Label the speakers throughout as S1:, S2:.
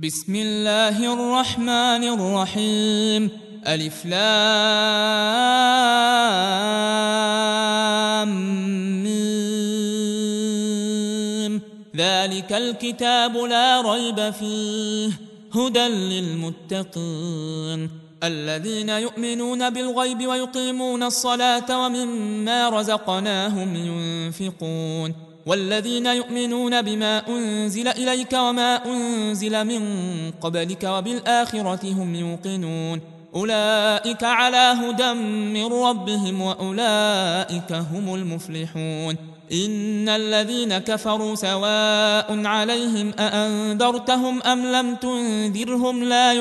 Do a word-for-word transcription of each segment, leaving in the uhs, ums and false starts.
S1: بسم الله الرحمن الرحيم. ألف لام ميم. ذلك الكتاب لا ريب فيه هدى للمتقين الذين يؤمنون بالغيب ويقيمون الصلاة ومما رزقناهم ينفقون والذين يؤمنون بما أنزل إليك وما أنزل من قبلك وبالآخرة هم يوقنون أولئك على هدى من ربهم وأولئك هم المفلحون. إن الذين كفروا سواء عليهم أأنذرتهم أم لم تنذرهم لا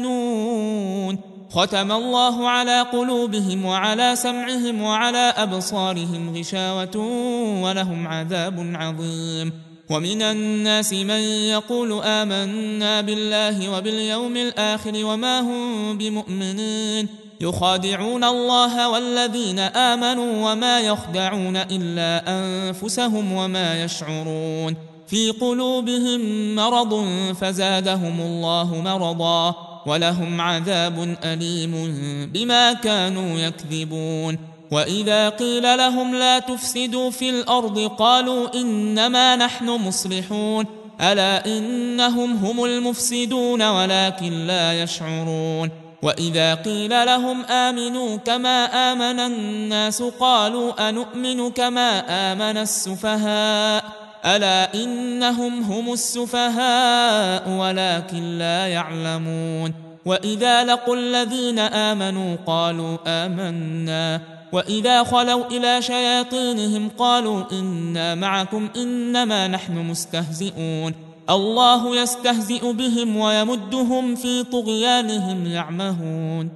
S1: يؤمنون ختم الله على قلوبهم وعلى سمعهم وعلى أبصارهم غشاوة ولهم عذاب عظيم. ومن الناس من يقول آمنا بالله وباليوم الآخر وما هم بمؤمنين يخادعون الله والذين آمنوا وما يخدعون إلا أنفسهم وما يشعرون في قلوبهم مرض فزادهم الله مرضا ولهم عذاب أليم بما كانوا يكذبون. وإذا قيل لهم لا تفسدوا في الأرض قالوا إنما نحن مصلحون ألا إنهم هم المفسدون ولكن لا يشعرون. وإذا قيل لهم آمنوا كما آمن الناس قالوا أنؤمن كما آمن السفهاء ألا إنهم هم السفهاء ولكن لا يعلمون. وإذا لقوا الذين آمنوا قالوا آمنا وإذا خلوا إلى شياطينهم قالوا إنا معكم إنما نحن مستهزئون الله يستهزئ بهم ويمدهم في طغيانهم يعمهون.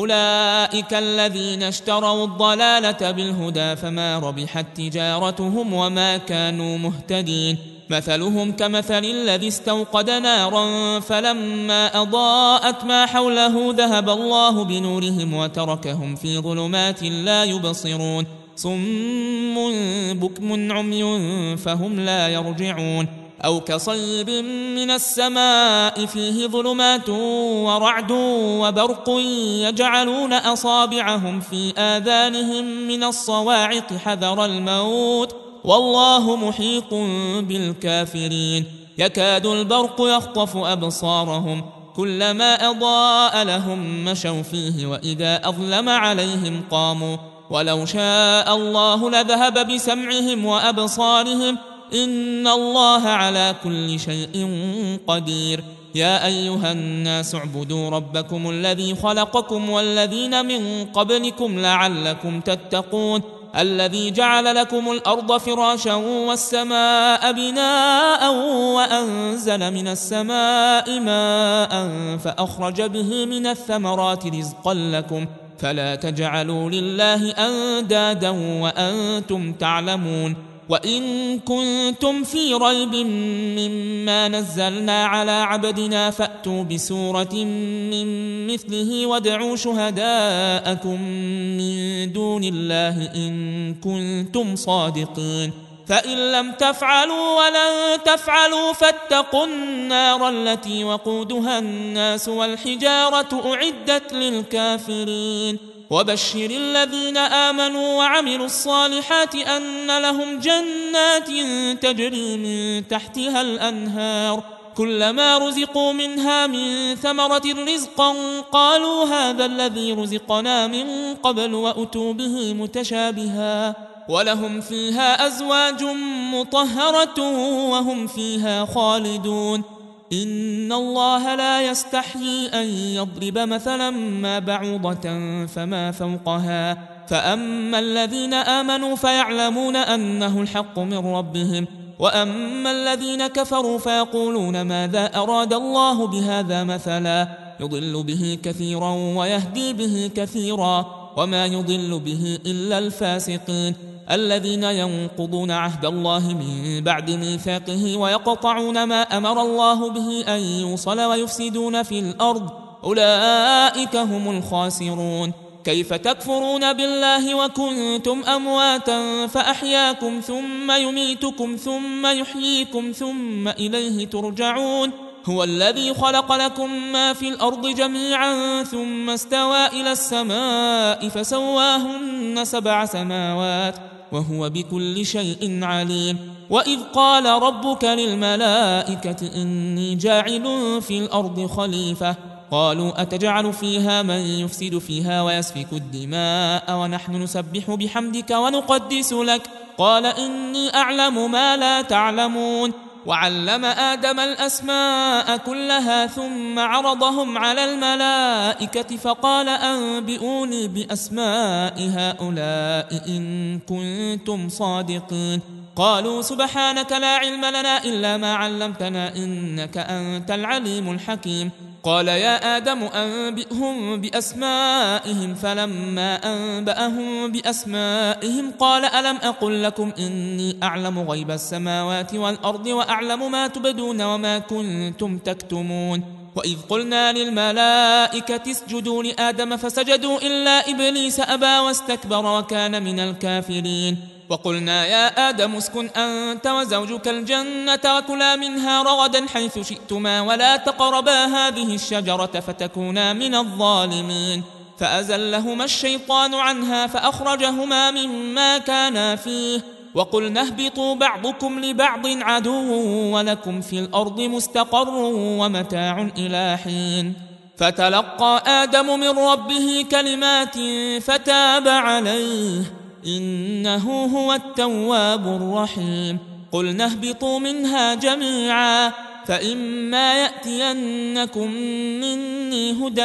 S1: أولئك الذين اشتروا الضلالة بالهدى فما ربحت تجارتهم وما كانوا مهتدين مثلهم كمثل الذي استوقد نارا فلما أضاءت ما حوله ذهب الله بنورهم وتركهم في ظلمات لا يبصرون صم بكم عمي فهم لا يرجعون. أو كصيب من السماء فيه ظلمات ورعد وبرق يجعلون أصابعهم في آذانهم من الصواعق حذر الموت والله محيط بالكافرين يكاد البرق يخطف أبصارهم كلما أضاء لهم مشوا فيه وإذا أظلم عليهم قاموا ولو شاء الله لذهب بسمعهم وأبصارهم إن الله على كل شيء قدير. يا أيها الناس اعبدوا ربكم الذي خلقكم والذين من قبلكم لعلكم تتقون الذي جعل لكم الأرض فراشا والسماء بناء وأنزل من السماء ماء فأخرج به من الثمرات رزقا لكم فلا تجعلوا لله أندادا وأنتم تعلمون. وإن كنتم في ريب مما نزلنا على عبدنا فأتوا بسورة من مثله وادعوا شهداءكم من دون الله إن كنتم صادقين فإن لم تفعلوا ولن تفعلوا فاتقوا النار التي وقودها الناس والحجارة أعدت للكافرين. وبشر الذين آمنوا وعملوا الصالحات أن لهم جنات تجري من تحتها الأنهار كلما رزقوا منها من ثمرة رزقا قالوا هذا الذي رزقنا من قبل وأتوا به متشابها ولهم فيها أزواج مطهرة وهم فيها خالدون. إن الله لا يستحيي أن يضرب مثلا ما بعوضة فما فوقها فأما الذين آمنوا فيعلمون أنه الحق من ربهم وأما الذين كفروا فيقولون ماذا أراد الله بهذا مثلا يضل به كثيرا ويهدي به كثيرا وما يضل به إلا الفاسقين الذين ينقضون عهد الله من بعد ميثاقه ويقطعون ما أمر الله به أن يوصل ويفسدون في الأرض أولئك هم الخاسرون. كيف تكفرون بالله وكنتم أمواتا فأحياكم ثم يميتكم ثم يحييكم ثم إليه ترجعون هو الذي خلق لكم ما في الأرض جميعا ثم استوى إلى السماء فسواهن سبع سماوات وهو بكل شيء عليم. وإذ قال ربك للملائكة إني جاعل في الأرض خليفة قالوا أتجعل فيها من يفسد فيها ويسفك الدماء ونحن نسبح بحمدك ونقدس لك قال إني أعلم ما لا تعلمون. وعلم آدم الأسماء كلها ثم عرضهم على الملائكة فقال أنبئوني بأسماء هؤلاء إن كنتم صادقين. قالوا سبحانك لا علم لنا إلا ما علمتنا إنك أنت العليم الحكيم. قال يا آدم أنبئهم بأسمائهم فلما أنبأهم بأسمائهم قال ألم أقل لكم إني أعلم غيب السماوات والأرض وأعلم ما تبدون وما كنتم تكتمون. وإذ قلنا للملائكة اسجدوا لآدم فسجدوا إلا إبليس أبى واستكبر وكان من الكافرين. وقلنا يا آدم اسكن أنت وزوجك الجنة وكلا منها رغدا حيث شئتما ولا تقربا هذه الشجرة فتكونا من الظالمين. فأزلهما الشيطان عنها فأخرجهما مما كانا فيه وقلنا اهبطوا بعضكم لبعض عدو ولكم في الأرض مستقر ومتاع إلى حين. فتلقى آدم من ربه كلمات فتاب عليه إنه هو التواب الرحيم. قلنا اهبطوا منها جميعا فإما يأتينكم مني هدى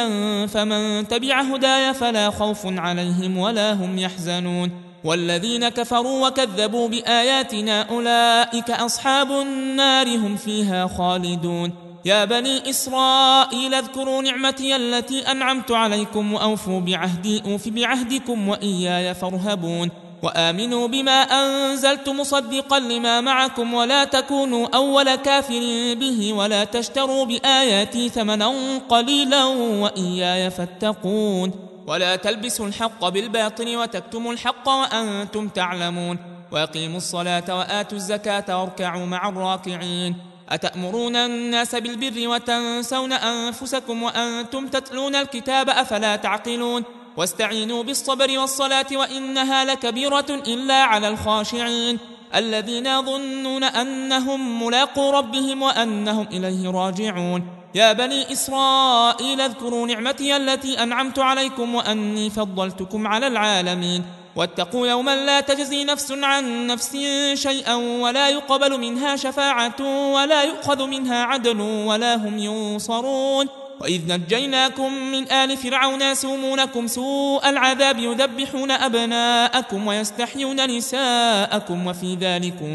S1: فمن تبع هداي فلا خوف عليهم ولا هم يحزنون. والذين كفروا وكذبوا بآياتنا أولئك أصحاب النار هم فيها خالدون. يا بني إسرائيل اذكروا نعمتي التي أنعمت عليكم وأوفوا بعهدي أوف بعهدكم وإياي فارهبون. وآمنوا بما أنزلت مصدقا لما معكم ولا تكونوا أول كافر به ولا تشتروا بآياتي ثمنا قليلا وإياي فاتقون. ولا تلبسوا الحق بالباطل وتكتموا الحق وأنتم تعلمون. وأقيموا الصلاة وآتوا الزكاة واركعوا مع الراكعين. أتأمرون الناس بالبر وتنسون أنفسكم وأنتم تتلون الكتاب أفلا تعقلون. واستعينوا بالصبر والصلاة وإنها لكبيرة إلا على الخاشعين الذين يظنون أنهم ملاقو ربهم وأنهم إليه راجعون. يا بني إسرائيل اذكروا نعمتي التي أنعمت عليكم وأني فضلتكم على العالمين. واتقوا يوما لا تجزي نفس عن نفس شيئا ولا يقبل منها شفاعة ولا يؤخذ منها عدل ولا هم ينصرون. وإذ نجيناكم من آل فرعون يسومونكم سوء العذاب يذبحون أبناءكم ويستحيون نساءكم وفي ذلكم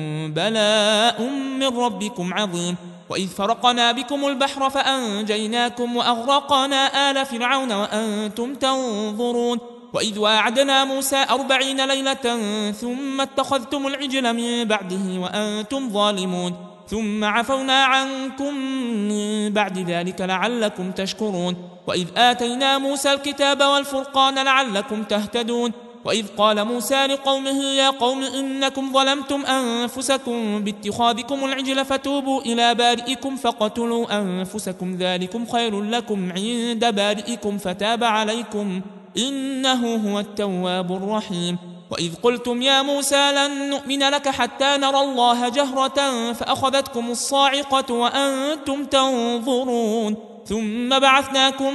S1: بلاء من ربكم عظيم. وإذ فرقنا بكم البحر فأنجيناكم وأغرقنا آل فرعون وأنتم تنظرون. وإذ واعدنا موسى أربعين ليلة ثم اتخذتم العجل من بعده وأنتم ظالمون ثم عفونا عنكم من بعد ذلك لعلكم تشكرون. وإذ آتينا موسى الكتاب والفرقان لعلكم تهتدون. وإذ قال موسى لقومه يا قوم إنكم ظلمتم أنفسكم باتخاذكم العجل فتوبوا إلى بارئكم فقتلوا أنفسكم ذلكم خير لكم عند بارئكم فتاب عليكم إنه هو التواب الرحيم. وإذ قلتم يا موسى لن نؤمن لك حتى نرى الله جهرة فأخذتكم الصاعقة وأنتم تنظرون ثم بعثناكم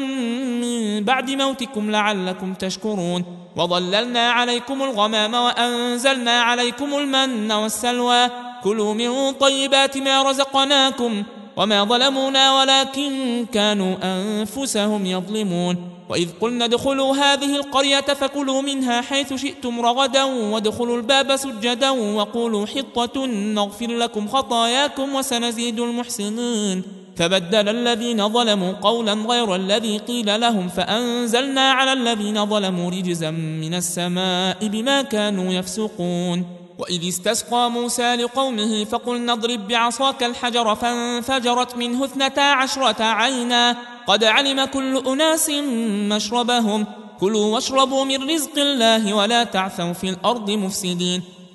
S1: من بعد موتكم لعلكم تشكرون. وظللنا عليكم الغمام وأنزلنا عليكم المن والسلوى كلوا من طيبات ما رزقناكم وما ظلمونا ولكن كانوا أنفسهم يظلمون. وإذ قلنا ادخلوا هذه القرية فكلوا منها حيث شئتم رغدا وادخلوا الباب سجدا وقولوا حطة نغفر لكم خطاياكم وسنزيد المحسنين. فبدل الذين ظلموا قولا غير الذي قيل لهم فأنزلنا على الذين ظلموا رجزا من السماء بما كانوا يفسقون. وإذ استسقى موسى لقومه فقلنا اضرب بعصاك الحجر فانفجرت منه اثنتا عشرة عينا قد علم كل أناس مشربهم كلوا واشربوا من رزق الله ولا تعثوا في الأرض مفسدين.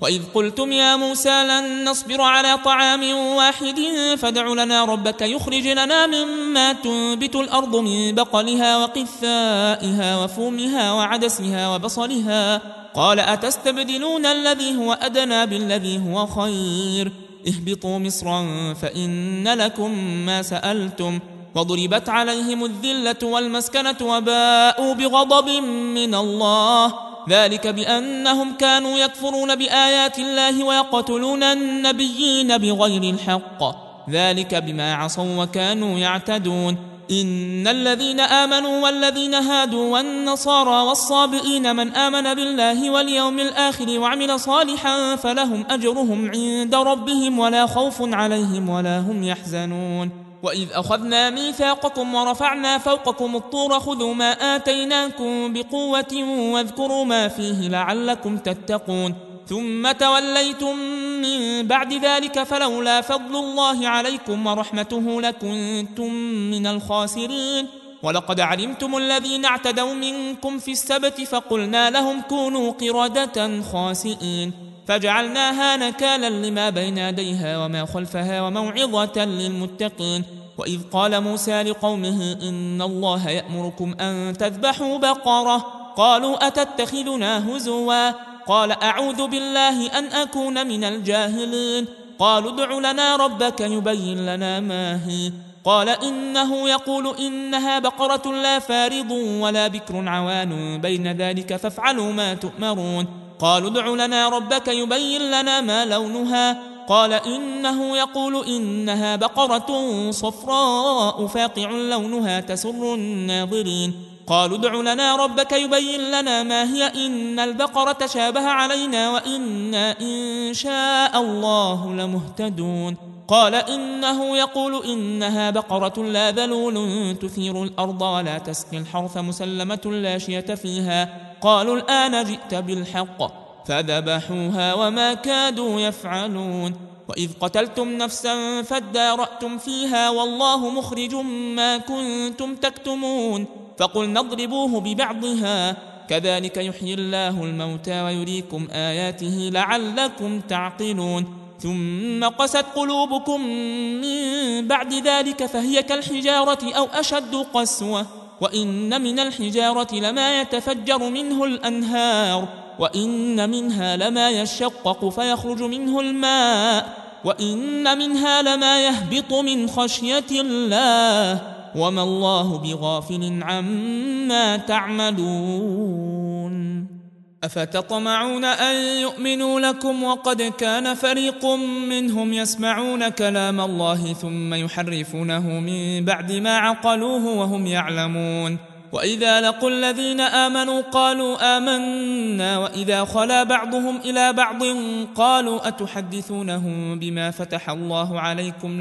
S1: وإذ قلتم يا موسى لن نصبر على طعام واحد فادع لنا ربك يخرج لنا مما تنبت الأرض من بقلها وقثائها وفومها وعدسها وبصلها قال أتستبدلون الذي هو أدنى بالذي هو خير اهبطوا مصرا فإن لكم ما سألتم وضربت عليهم الذلة والمسكنة وباءوا بغضب من الله ذلك بأنهم كانوا يكفرون بآيات الله ويقتلون النبيين بغير الحق ذلك بما عصوا وكانوا يعتدون إن الذين آمنوا والذين هادوا والنصارى والصابئين من آمن بالله واليوم الآخر وعمل صالحا فلهم أجرهم عند ربهم ولا خوف عليهم ولا هم يحزنون وإذ أخذنا ميثاقكم ورفعنا فوقكم الطور خذوا ما آتيناكم بقوة واذكروا ما فيه لعلكم تتقون ثم توليتم من بعد ذلك فلولا فضل الله عليكم ورحمته لكنتم من الخاسرين ولقد علمتم الذين اعتدوا منكم في السبت فقلنا لهم كونوا قردة خاسئين فجعلناها نكالا لما بين يديها وما خلفها وموعظة للمتقين وإذ قال موسى لقومه إن الله يأمركم أن تذبحوا بقرة قالوا أتتخذنا هزوا قال أعوذ بالله أن أكون من الجاهلين قالوا ادع لنا ربك يبين لنا ما هي قال إنه يقول إنها بقرة لا فارض ولا بكر عوان بين ذلك فافعلوا ما تؤمرون قالوا ادع لنا ربك يبين لنا ما لونها قال إنه يقول إنها بقرة صفراء فاقع لونها تسر الناظرين قالوا ادع لنا ربك يبين لنا ما هي إن البقرة شابه علينا وإنا إن شاء الله لمهتدون قال إنه يقول إنها بقرة لا ذلول تثير الأرض ولا تسقي الحرث مسلمة لا شية فيها قالوا الآن جئت بالحق فذبحوها وما كادوا يفعلون وإذ قتلتم نفسا فادارأتم فيها والله مخرج ما كنتم تكتمون فقلنا اضربوه ببعضها كذلك يحيي الله الموتى ويريكم آياته لعلكم تعقلون ثم قست قلوبكم من بعد ذلك فهي كالحجارة أو أشد قسوة وإن من الحجارة لما يتفجر منه الأنهار وإن منها لما يشقق فيخرج منه الماء وإن منها لما يهبط من خشية الله وما الله بغافل عما تعملون أفتطمعون أن يؤمنوا لكم وقد كان فريق منهم يسمعون كلام الله ثم يحرفونه من بعد ما عقلوه وهم يعلمون وإذا لقوا الذين آمنوا قالوا آمنا وإذا خلا بعضهم إلى بعض قالوا أتحدثونهم بما فتح الله عليكم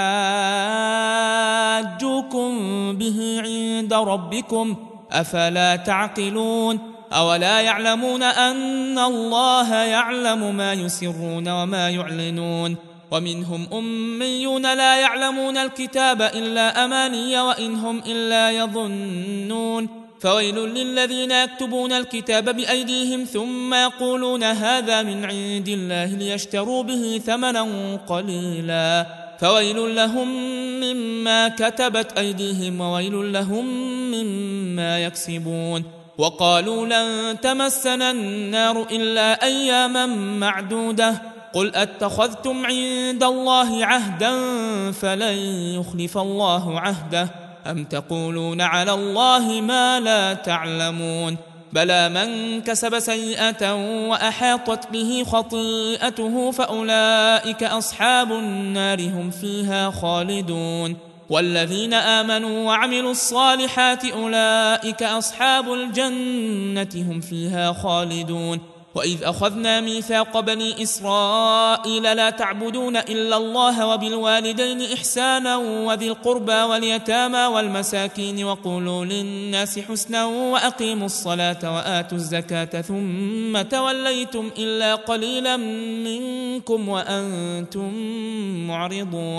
S1: ليحاجوكم به عند ربكم أفلا تعقلون أولا يعلمون أن الله يعلم ما يسرون وما يعلنون ومنهم أميون لا يعلمون الكتاب إلا أماني وإنهم إلا يظنون فويل للذين يكتبون الكتاب بأيديهم ثم يقولون هذا من عند الله ليشتروا به ثمنا قليلا فويل لهم مما كتبت أيديهم وويل لهم مما يكسبون وقالوا لن تمسنا النار إلا أياما معدودة قل أتخذتم عند الله عهدا فلن يخلف الله عهده أم تقولون على الله ما لا تعلمون بلى من كسب سيئة وأحاطت به خطيئته فأولئك أصحاب النار هم فيها خالدون والذين آمنوا وعملوا الصالحات أولئك أصحاب الجنة هم فيها خالدون وإذ أخذنا ميثاق بني إسرائيل لا تعبدون إلا الله وبالوالدين إحسانا وذي القربى واليتامى والمساكين وقولوا للناس حسنا وأقيموا الصلاة وآتوا الزكاة ثم توليتم إلا قليلا منكم وأنتم معرضون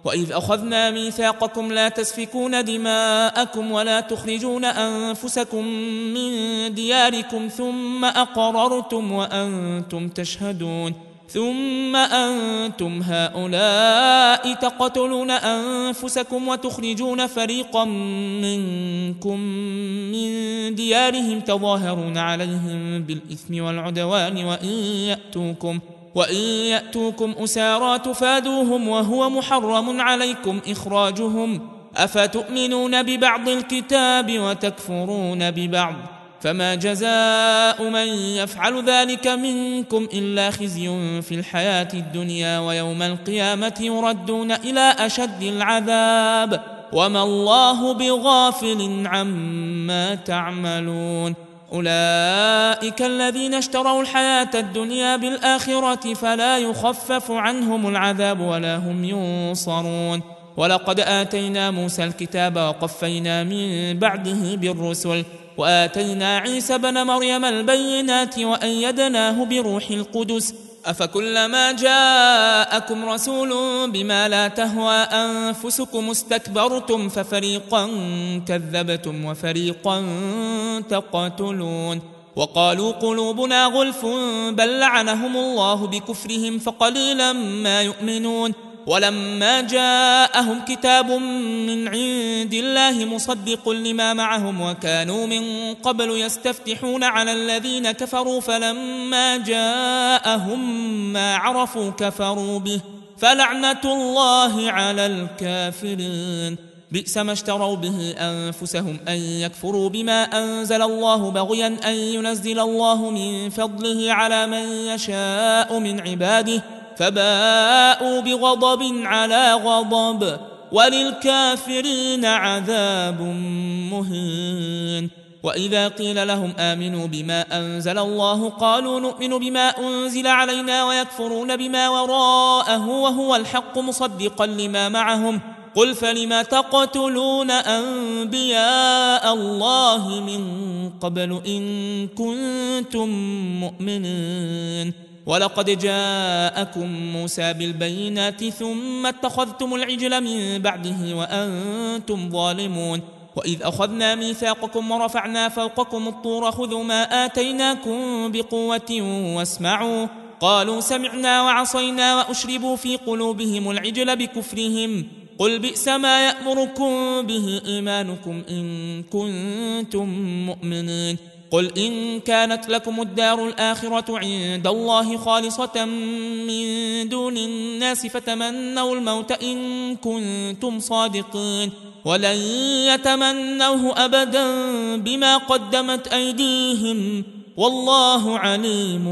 S1: وإذ أخذنا ميثاقكم لا تسفكون دماءكم ولا تخرجون أنفسكم من دياركم ثم أقررتم وأنتم تشهدون ثم أنتم هؤلاء تقتلون أنفسكم وتخرجون فريقا منكم من ديارهم تظاهرون عليهم بالإثم والعدوان وإن يأتوكم وإن يأتوكم أسارى تفادوهم وهو محرم عليكم إخراجهم أفتؤمنون ببعض الكتاب وتكفرون ببعض فما جزاء من يفعل ذلك منكم إلا خزي في الحياة الدنيا ويوم القيامة يردون إلى أشد العذاب وما الله بغافل عما تعملون أولئك الذين اشتروا الحياة الدنيا بالآخرة فلا يخفف عنهم العذاب ولا هم ينصرون ولقد آتينا موسى الكتاب وقفينا من بعده بالرسل وآتينا عيسى بن مريم البينات وأيدناه بروح القدس أفكلما جاءكم رسول بما لا تهوى أنفسكم استكبرتم ففريقا كذبتم وفريقا تقتلون وقالوا قلوبنا غلف بل لعنهم الله بكفرهم فقليلا ما يؤمنون ولما جاءهم كتاب من عند الله مصدق لما معهم وكانوا من قبل يستفتحون على الذين كفروا فلما جاءهم ما عرفوا كفروا به فلعنة الله على الكافرين بئس ما اشتروا به أنفسهم أن يكفروا بما أنزل الله بغيا أن ينزل الله من فضله على من يشاء من عباده فباءوا بغضب على غضب وللكافرين عذاب مهين وإذا قيل لهم آمنوا بما أنزل الله قالوا نؤمن بما أنزل علينا ويكفرون بما وراءه وهو الحق مصدقا لما معهم قل فلم تقتلون أنبياء الله من قبل إن كنتم مؤمنين ولقد جاءكم موسى بالبينات ثم اتخذتم العجل من بعده وأنتم ظالمون وإذ أخذنا ميثاقكم ورفعنا فوقكم الطور خذوا ما آتيناكم بقوة واسمعوا قالوا سمعنا وعصينا وأشربوا في قلوبهم العجل بكفرهم قل بئس ما يأمركم به إيمانكم إن كنتم مؤمنين قل إن كانت لكم الدار الآخرة عند الله خالصة من دون الناس فتمنوا الموت إن كنتم صادقين ولن يتمنوه أبدا بما قدمت أيديهم والله عليم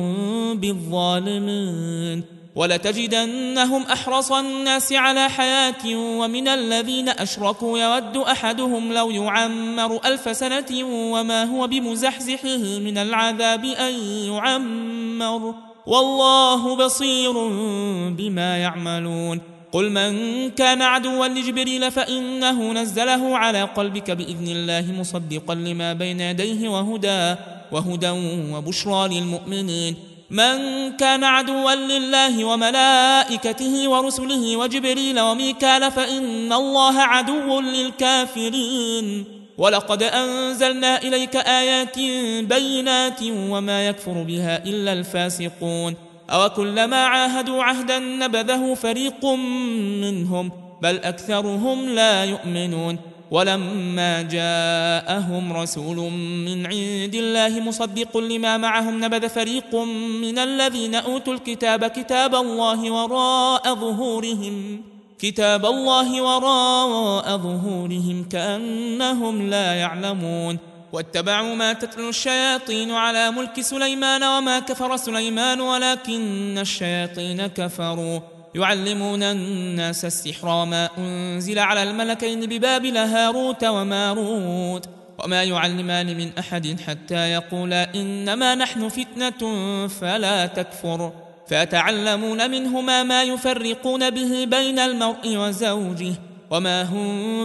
S1: بالظالمين ولتجدنهم أحرص الناس على حياة ومن الذين أشركوا يود أحدهم لو يعمر ألف سنة وما هو بمزحزحه من العذاب أن يعمر والله بصير بما يعملون قل من كان عدوا لجبريل فإنه نزله على قلبك بإذن الله مصدقا لما بين يديه وهدى وهدى وبشرى للمؤمنين من كان عدوا لله وملائكته ورسله وجبريل وميكال فإن الله عدو للكافرين ولقد أنزلنا إليك آيات بينات وما يكفر بها إلا الفاسقون أوكلما عاهدوا عهدا نبذه فريق منهم بل أكثرهم لا يؤمنون ولما جاءهم رسول من عند الله مصدق لما معهم نبذ فريق من الذين أوتوا الكتاب كتاب الله وراء ظهورهم كتاب الله وراء ظهورهم كأنهم لا يعلمون واتبعوا ما تتلو الشياطين على ملك سليمان وما كفر سليمان ولكن الشياطين كفروا يعلمون الناس السحر وما أنزل على الملكين ببابل هاروت وماروت وما يعلمان من أحد حتى يقولا إنما نحن فتنة فلا تكفر فيتعلمون منهما ما يفرقون به بين المرء وزوجه وما هم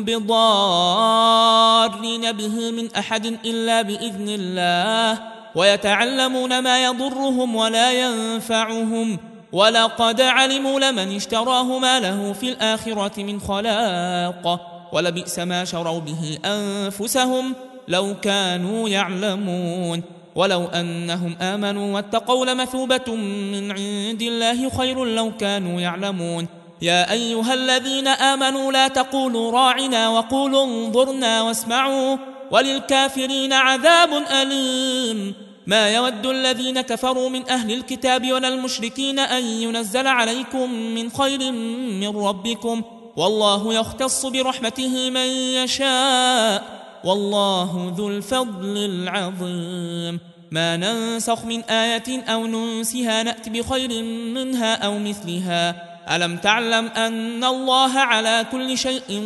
S1: بضارين به من أحد إلا بإذن الله ويتعلمون ما يضرهم ولا ينفعهم ولقد علموا لمن اشتراه ما له في الآخرة من خلاق ولبئس ما شروا به أنفسهم لو كانوا يعلمون ولو أنهم آمنوا واتقوا لمثوبة من عند الله خير لو كانوا يعلمون يا أيها الذين آمنوا لا تقولوا راعنا وقولوا انظرنا واسمعوا وللكافرين عذاب أليم ما يود الذين كفروا من أهل الكتاب ولا المشركين أن ينزل عليكم من خير من ربكم والله يختص برحمته من يشاء والله ذو الفضل العظيم ما ننسخ من آية أو ننسها نأت بخير منها أو مثلها ألم تعلم أن الله على كل شيء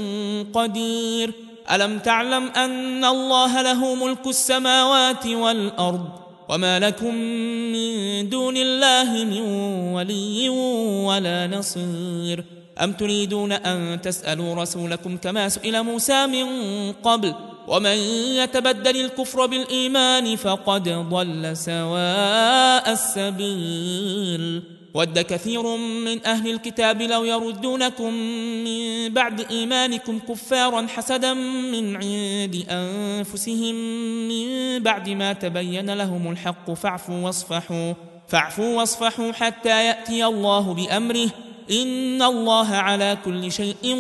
S1: قدير ألم تعلم أن الله له ملك السماوات والأرض وما لكم من دون الله من ولي ولا نصير أم تريدون أن تسألوا رسولكم كما سئل موسى من قبل ومن يتبدل الكفر بالإيمان فقد ضل سواء السبيل ود كثير من أهل الكتاب لو يردونكم من بعد إيمانكم كفارا حسدا من عند أنفسهم من بعد ما تبين لهم الحق فاعفوا واصفحوا فاعفوا واصفحوا حتى يأتي الله بأمره إن الله على كل شيء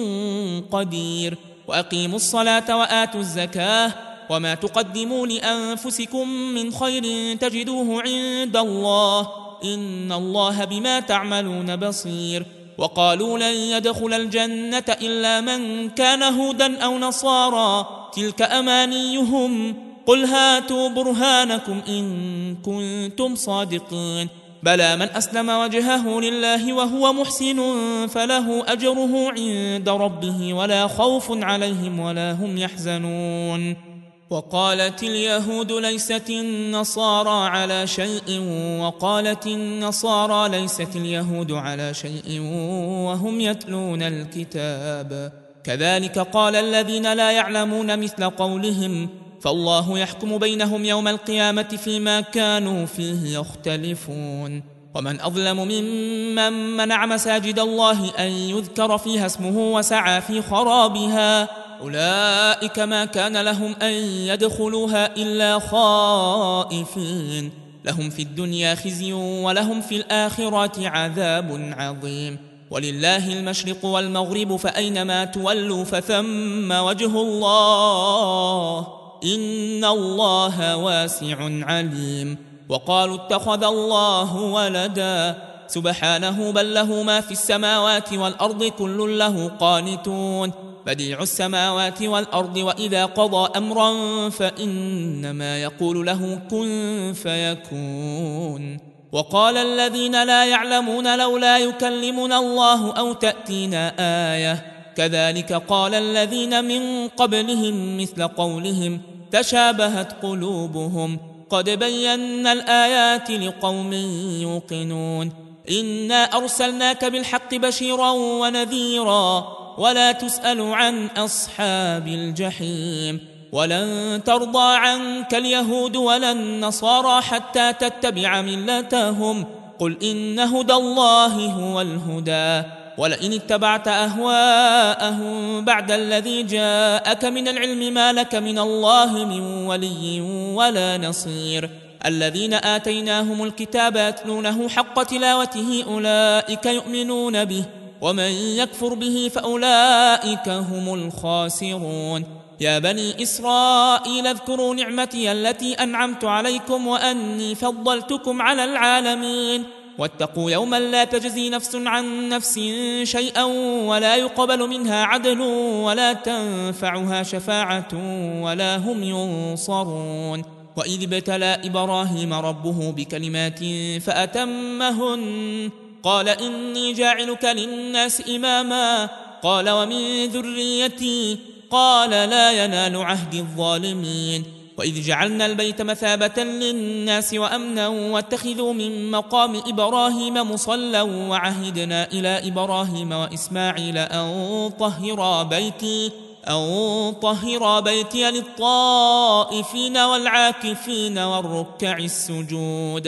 S1: قدير وأقيموا الصلاة وآتوا الزكاة وما تقدموا لأنفسكم من خير تجدوه عند الله إن الله بما تعملون بصير وقالوا لن يدخل الجنة إلا من كان هودا أو نصارى تلك أمانيهم قل هاتوا برهانكم إن كنتم صادقين بلى من أسلم وجهه لله وهو محسن فله أجره عند ربه ولا خوف عليهم ولا هم يحزنون وقالت اليهود ليست النصارى على شيء وقالت النصارى ليست اليهود على شيء وهم يتلون الكتاب كذلك قال الذين لا يعلمون مثل قولهم فالله يحكم بينهم يوم القيامة فيما كانوا فيه يختلفون ومن أظلم ممن منع مساجد الله أن يذكر فيها اسمه وسعى في خرابها أولئك ما كان لهم أن يدخلوها إلا خائفين لهم في الدنيا خزي ولهم في الآخرة عذاب عظيم ولله المشرق والمغرب فأينما تولوا فثم وجه الله إن الله واسع عليم وقالوا اتخذ الله ولدا سبحانه بل له ما في السماوات والأرض كل له قانتون بديع السماوات والأرض وإذا قضى أمرا فإنما يقول له كن فيكون وقال الذين لا يعلمون لولا يكلمنا الله أو تأتينا آية كذلك قال الذين من قبلهم مثل قولهم تشابهت قلوبهم قد بينا الآيات لقوم يوقنون إنا أرسلناك بالحق بشيرا ونذيرا ولا تسأل عن أصحاب الجحيم ولن ترضى عنك اليهود ولا النصارى حتى تتبع ملتهم قل إن هدى الله هو الهدى ولئن اتبعت أهواءهم بعد الذي جاءك من العلم ما لك من الله من ولي ولا نصير الذين آتيناهم الكتاب يتلونه حق تلاوته أولئك يؤمنون به ومن يكفر به فأولئك هم الخاسرون يا بني إسرائيل اذكروا نعمتي التي أنعمت عليكم وأني فضلتكم على العالمين واتقوا يوما لا تجزي نفس عن نفس شيئا ولا يقبل منها عدل ولا تنفعها شفاعة ولا هم ينصرون وإذ ابتلى إبراهيم ربه بكلمات فأتمهن قال إني جاعلك للناس إماما قال ومن ذريتي قال لا ينال عهد الظالمين وإذ جعلنا البيت مثابة للناس وأمنا واتخذوا من مقام إبراهيم مصلى وعهدنا إلى إبراهيم وإسماعيل أن طهرا بيتي أن طهرا بيتي للطائفين والعاكفين والركع السجود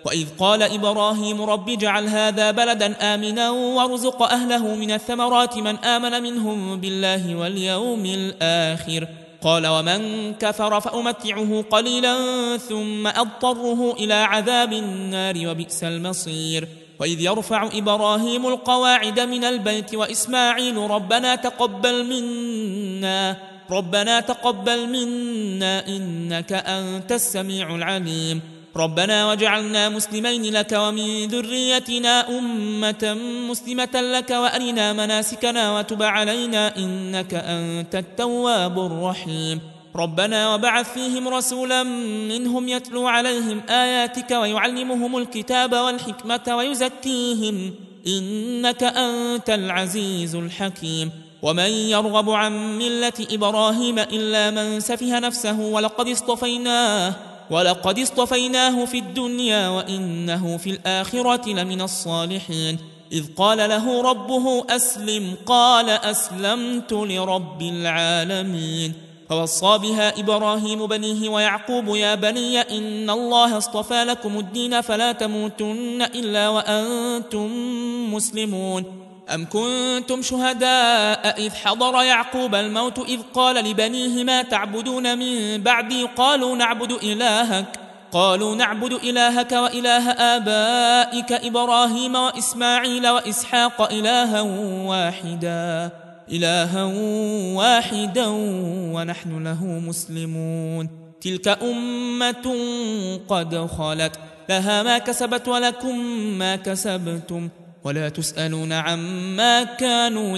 S1: وإذ قال إبراهيم رب اجعل هذا بلدا آمنا وارزق أهله من الثمرات من آمن منهم بالله واليوم الآخر قال ومن كفر فأمتعه قليلا ثم أضطره إلى عذاب النار وبئس المصير وإذ يرفع إبراهيم القواعد من البيت وإسماعيل ربنا تقبل منا ربنا تقبل منا إنك أنت السميع العليم ربنا وجعلنا مسلمين لك ومن ذريتنا أمة مسلمة لك وأرنا مناسكنا وتب علينا إنك أنت التواب الرحيم ربنا وبعث فيهم رسولا منهم يتلو عليهم آياتك ويعلمهم الكتاب والحكمة ويزكيهم إنك أنت العزيز الحكيم ومن يرغب عن ملة إبراهيم إلا من سفه نفسه ولقد اصطفيناه ولقد اصطفيناه في الدنيا وإنه في الآخرة لمن الصالحين إذ قال له ربه أسلم قال أسلمت لرب العالمين فوصى بها إبراهيم بنيه ويعقوب يا بني إن الله اصطفى لكم الدين فلا تموتن إلا وأنتم مسلمون أم كنتم شهداء إذ حضر يعقوب الموت إذ قال لبنيه ما تعبدون من بعدي قالوا نعبد إلهك قالوا نعبد إلهك وإله آبائك إبراهيم وإسماعيل وإسحاق إلها واحدا إلها واحدا ونحن له مسلمون تلك أمة قد خلت لها ما كسبت ولكم ما كسبتم ولا تسألون عما كانوا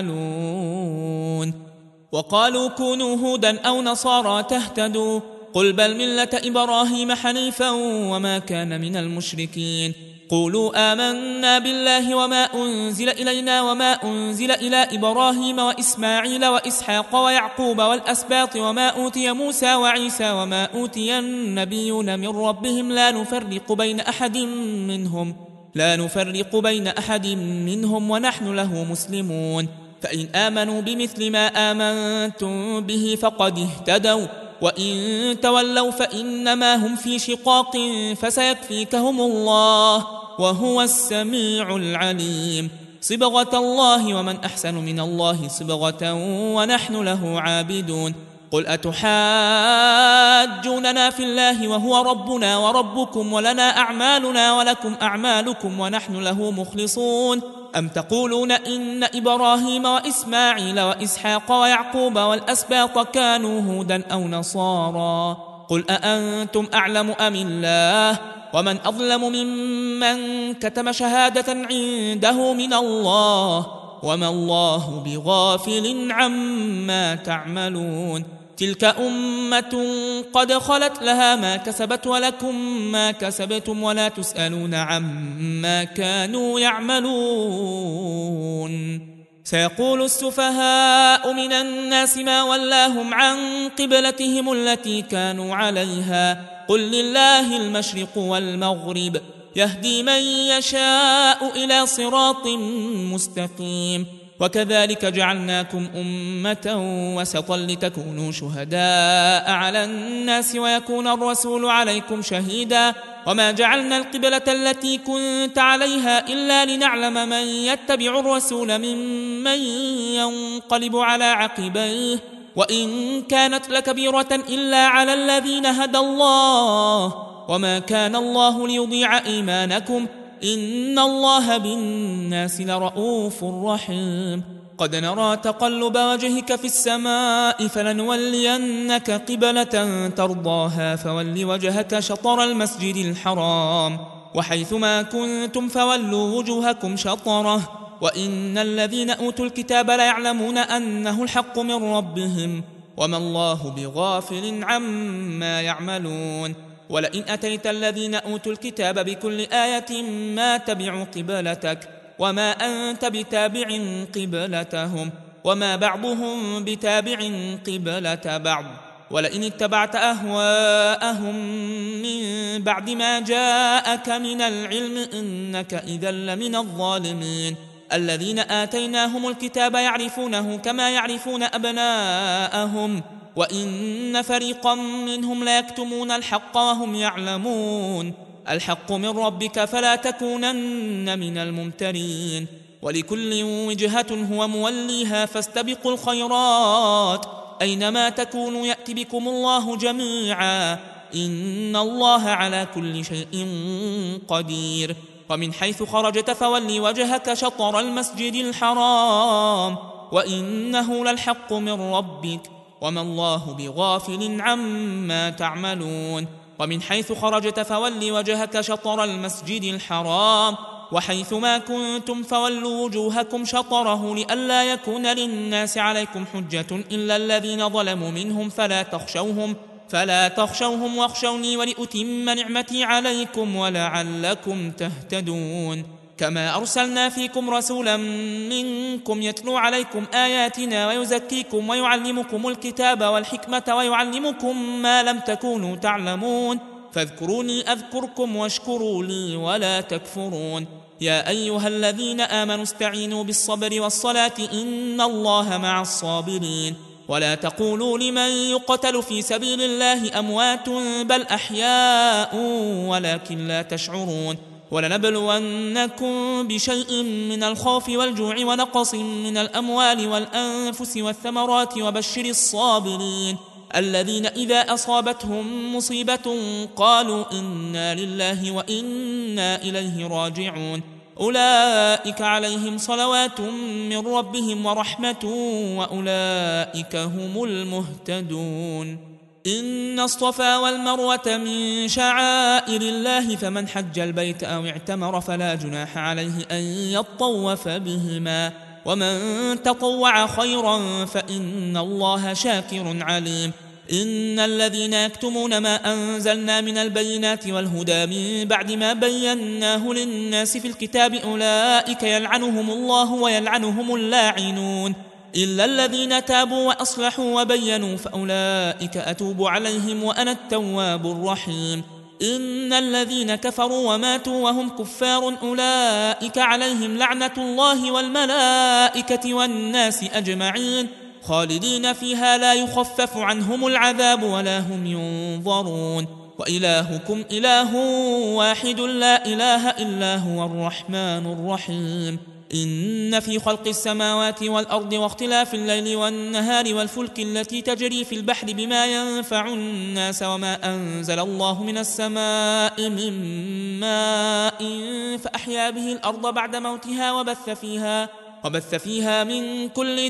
S1: يعملون وقالوا كونوا هودا أو نصارى تهتدوا قل بل ملة إبراهيم حنيفا وما كان من المشركين قولوا آمنا بالله وما أنزل إلينا وما أنزل إلى إبراهيم وإسماعيل وإسحاق ويعقوب والأسباط وما أوتي موسى وعيسى وما أوتي النبيون من ربهم لا نفرق بين أحد منهم لا نفرق بين أحد منهم ونحن له مسلمون فإن آمنوا بمثل ما آمنتم به فقد اهتدوا وإن تولوا فإنما هم في شقاق فسيكفيكهم الله وهو السميع العليم صبغة الله ومن أحسن من الله صبغة ونحن له عابدون قل أتحاجوننا في الله وهو ربنا وربكم ولنا أعمالنا ولكم أعمالكم ونحن له مخلصون أم تقولون إن إبراهيم وإسماعيل وإسحاق ويعقوب والأسباط كانوا هودا أو نصارى قل أأنتم أعلم أم الله ومن أظلم ممن كتم شهادة عنده من الله وما الله بغافل عما تعملون تلك أمة قد خلت لها ما كسبت ولكم ما كسبتم ولا تسألون عما كانوا يعملون سيقول السفهاء من الناس ما ولاهم عن قبلتهم التي كانوا عليها قل لله المشرق والمغرب يهدي من يشاء إلى صراط مستقيم وكذلك جعلناكم أمة وسطا لتكونوا شهداء على الناس ويكون الرسول عليكم شهيدا وما جعلنا القبلة التي كنت عليها إلا لنعلم من يتبع الرسول ممن ينقلب على عقبيه وإن كانت لكبيرة إلا على الذين هدى الله وما كان الله ليضيع إيمانكم إن الله بالناس لرؤوف رحيم قد نرى تقلب وجهك في السماء فلنولينك قبلة ترضاها فول وجهك شطر المسجد الحرام وحيثما كنتم فولوا وجوهكم شطره وإن الذين أوتوا الكتاب ليعلمون أنه الحق من ربهم وما الله بغافل عما يعملون ولئن أتيت الذين أوتوا الكتاب بكل آية ما تبعوا قبلتك وما أنت بتابع قبلتهم وما بعضهم بتابع قبلة بعض ولئن اتبعت أهواءهم من بعد ما جاءك من العلم إنك إذا لمن الظالمين الذين آتيناهم الكتاب يعرفونه كما يعرفون أبناءهم وإن فريقا منهم لا يكتمون الحق وهم يعلمون الحق من ربك فلا تكونن من الممترين ولكل وجهة هو موليها فاستبقوا الخيرات أينما تكونوا يأت بكم الله جميعا إن الله على كل شيء قدير ومن حيث خرجت فول وجهك شطر المسجد الحرام وإنه للحق من ربك وما الله بغافل عما تعملون ومن حيث خرجت فول وجهك شطر المسجد الحرام وحيث ما كنتم فولوا وجوهكم شطره لئلا يكون للناس عليكم حجة إلا الذين ظلموا منهم فلا تخشوهم فلا تخشوهم واخشوني ولأتم نعمتي عليكم ولعلكم تهتدون كما أرسلنا فيكم رسولا منكم يتلو عليكم آياتنا ويزكيكم ويعلمكم الكتاب والحكمة ويعلمكم ما لم تكونوا تعلمون فاذكروني أذكركم واشكروا لي ولا تكفرون يا أيها الذين آمنوا استعينوا بالصبر والصلاة إن الله مع الصابرين ولا تقولوا لمن يقتل في سبيل الله أموات بل أحياء ولكن لا تشعرون ولنبلونكم بشيء من الخوف والجوع ونقص من الأموال والأنفس والثمرات وبشر الصابرين الذين إذا أصابتهم مصيبة قالوا إنا لله وإنا إليه راجعون أولئك عليهم صلوات من ربهم ورحمة وأولئك هم المهتدون إن الصفا والمروة من شعائر الله فمن حج البيت أو اعتمر فلا جناح عليه أن يطوف بهما ومن تطوع خيرا فإن الله شاكر عليم إن الذين يكتمون ما أنزلنا من البينات والهدى من بعد ما بيناه للناس في الكتاب أولئك يلعنهم الله ويلعنهم اللاعنون إلا الذين تابوا وأصلحوا وبينوا فأولئك أتوب عليهم وأنا التواب الرحيم إن الذين كفروا وماتوا وهم كفار أولئك عليهم لعنة الله والملائكة والناس أجمعين خالدين فيها لا يخفف عنهم العذاب ولا هم ينظرون وإلهكم إله واحد لا إله إلا هو الرحمن الرحيم إن في خلق السماوات والأرض واختلاف الليل والنهار والفلك التي تجري في البحر بما ينفع الناس وما أنزل الله من السماء من ماء فأحيا به الأرض بعد موتها وبث فيها وبث فيها من كل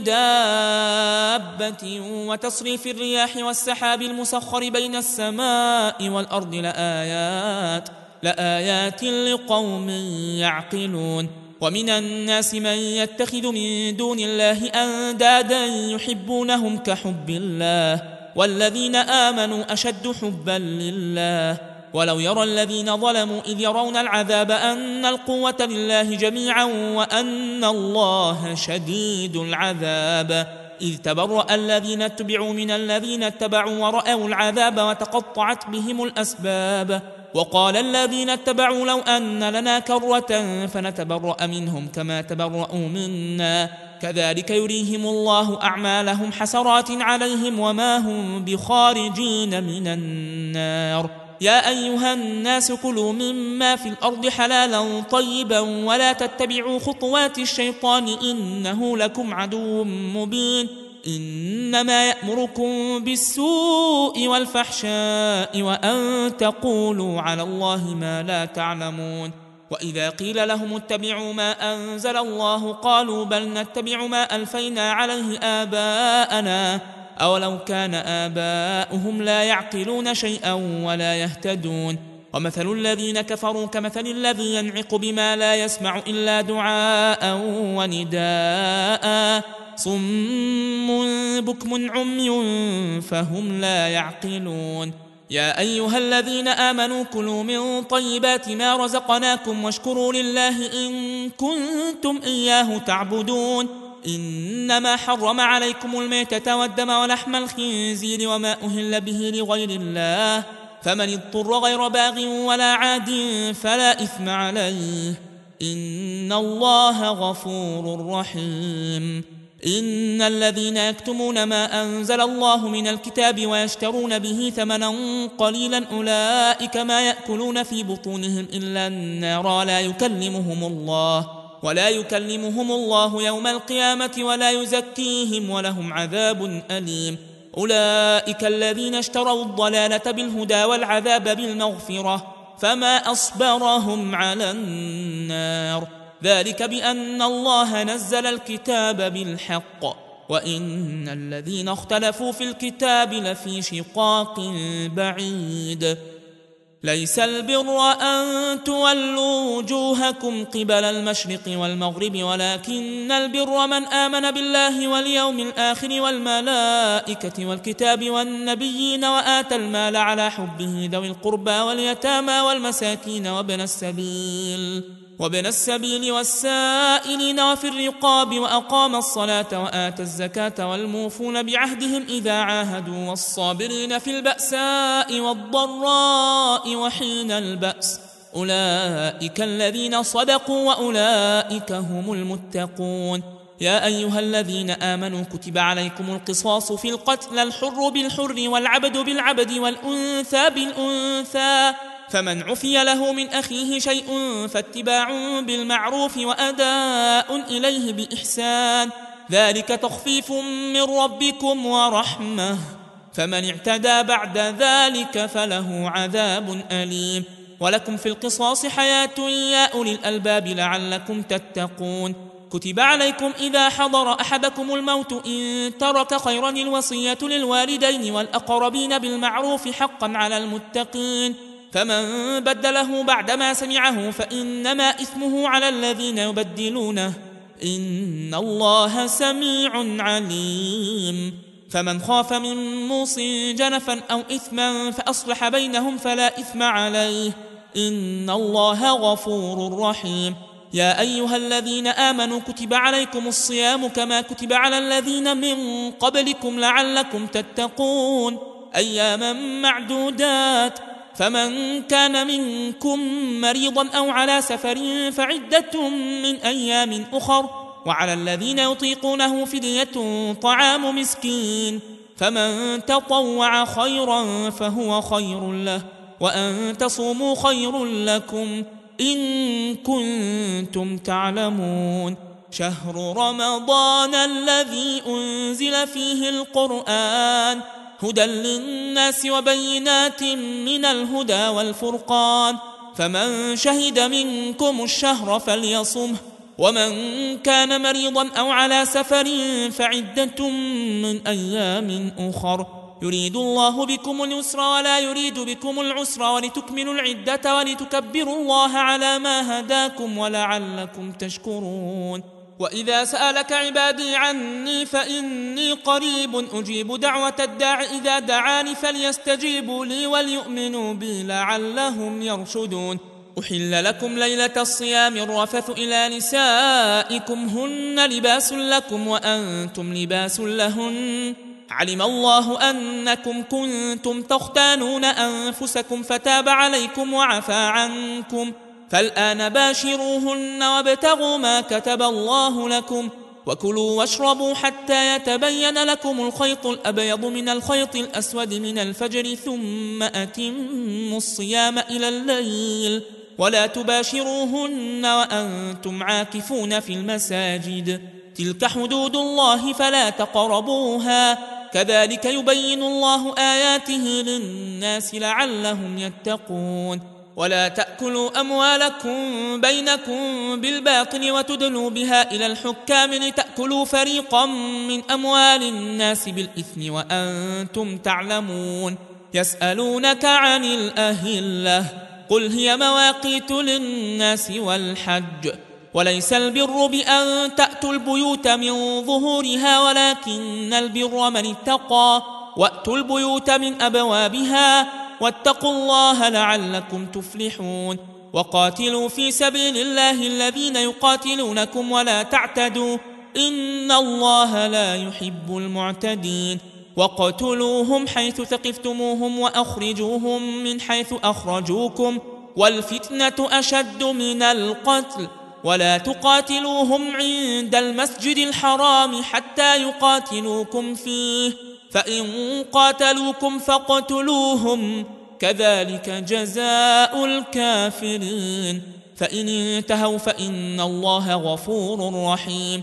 S1: دابة وتصريف الرياح والسحاب المسخر بين السماء والأرض لآيات لآيات لقوم يعقلون ومن الناس من يتخذ من دون الله أندادا يحبونهم كحب الله والذين آمنوا أشد حبا لله ولو يرى الذين ظلموا إذ يرون العذاب أن القوة لله جميعا وأن الله شديد العذاب إذ تبرأ الذين اتبعوا من الذين اتبعوا ورأوا العذاب وتقطعت بهم الأسباب وقال الذين اتبعوا لو أن لنا كرة فنتبرأ منهم كما تبرأوا منا كذلك يريهم الله أعمالهم حسرات عليهم وما هم بخارجين من النار يا أيها الناس كلوا مما في الأرض حلالا طيبا ولا تتبعوا خطوات الشيطان إنه لكم عدو مبين إنما يأمركم بالسوء والفحشاء وأن تقولوا على الله ما لا تعلمون وإذا قيل لهم اتبعوا ما أنزل الله قالوا بل نتبع ما ألفينا عليه آباءنا أولو كان آباؤهم لا يعقلون شيئا ولا يهتدون ومثل الذين كفروا كمثل الذي ينعق بما لا يسمع إلا دعاء ونداء صم بكم عمي فهم لا يعقلون يا أيها الذين آمنوا كلوا من طيبات ما رزقناكم واشكروا لله إن كنتم إياه تعبدون إنما حرم عليكم الميتة والدم ولحم الخنزير وما أهل به لغير الله فمن اضطر غير باغ ولا عاد فلا إثم عليه إن الله غفور رحيم إن الذين يكتمون ما أنزل الله من الكتاب ويشترون به ثمنا قليلا أولئك ما يأكلون في بطونهم إلا النار ولا يكلمهم الله ولا يكلمهم الله يوم القيامة ولا يزكيهم ولهم عذاب أليم. أولئك الذين اشتروا الضلالة بالهدى والعذاب بالمغفرة فما أصبرهم على النار، ذلك بأن الله نزل الكتاب بالحق وإن الذين اختلفوا في الكتاب لفي شقاق بعيد. ليس البر أن تولوا وجوهكم قبل المشرق والمغرب ولكن البر من آمن بالله واليوم الآخر والملائكة والكتاب والنبيين وآتى المال على حبه ذوي القربى واليتامى والمساكين وابن السبيل وابن السبيل والسائلين وفي الرقاب وأقام الصلاة وآتى الزكاة والموفون بعهدهم إذا عاهدوا والصابرين في البأساء والضراء وحين البأس أولئك الذين صدقوا وأولئك هم المتقون. يا أيها الذين آمنوا كتب عليكم القصاص في القتل الحر بالحر والعبد بالعبد والأنثى بالأنثى فمن عفي له من أخيه شيء فاتباع بالمعروف وأداء إليه بإحسان ذلك تخفيف من ربكم ورحمة فمن اعتدى بعد ذلك فله عذاب أليم. ولكم في القصاص حياة يا أولي الألباب لعلكم تتقون. كتب عليكم إذا حضر أحدكم الموت إن ترك خيرا الوصية للوالدين والأقربين بالمعروف حقا على المتقين فمن بدله بعدما سمعه فإنما إثمه على الذين يبدلونه إن الله سميع عليم. فمن خاف من موص جنفا أو إثما فأصلح بينهم فلا إثم عليه إن الله غفور رحيم. يا أيها الذين آمنوا كتب عليكم الصيام كما كتب على الذين من قبلكم لعلكم تتقون أياما معدودات فمن كان منكم مريضا أو على سفر فعدة من أيام أخر وعلى الذين يطيقونه فدية طعام مسكين فمن تطوع خيرا فهو خير له وأن تصوموا خير لكم إن كنتم تعلمون. شهر رمضان الذي أنزل فيه القرآن هدى للناس وبينات من الهدى والفرقان فمن شهد منكم الشهر فليصمه ومن كان مريضا أو على سفر فعدة من أيام أخر يريد الله بكم اليسر ولا يريد بكم العسر ولتكملوا العدة ولتكبروا الله على ما هداكم ولعلكم تشكرون. وإذا سألك عبادي عني فإني قريب أجيب دعوة الداع إذا دعاني فليستجيبوا لي وليؤمنوا بي لعلهم يرشدون. أحل لكم ليلة الصيام الرفث إلى نسائكم هن لباس لكم وأنتم لباس لهن علم الله أنكم كنتم تختانون أنفسكم فتاب عليكم وعفى عنكم فالآن باشروهن وابتغوا ما كتب الله لكم وكلوا واشربوا حتى يتبين لكم الخيط الأبيض من الخيط الأسود من الفجر ثم أتموا الصيام إلى الليل ولا تباشروهن وأنتم عاكفون في المساجد تلك حدود الله فلا تقربوها كذلك يبين الله آياته للناس لعلهم يتقون. ولا تأكلوا أموالكم بينكم بالباطل وتدلوا بها إلى الحكام لتأكلوا فريقا من أموال الناس بالإثم وأنتم تعلمون. يسألونك عن الأهلة قل هي مواقيت للناس والحج وليس البر بأن تأتوا البيوت من ظهورها ولكن البر من اتقى وأتوا البيوت من أبوابها واتقوا الله لعلكم تفلحون. وقاتلوا في سبيل الله الذين يقاتلونكم ولا تعتدوا إن الله لا يحب المعتدين. وقتلوهم حيث ثقفتموهم وأخرجوهم من حيث أخرجوكم والفتنة أشد من القتل ولا تقاتلوهم عند المسجد الحرام حتى يقاتلوكم فيه فإن قاتلوكم فاقتلوهم كذلك جزاء الكافرين فإن انتهوا فإن الله غفور رحيم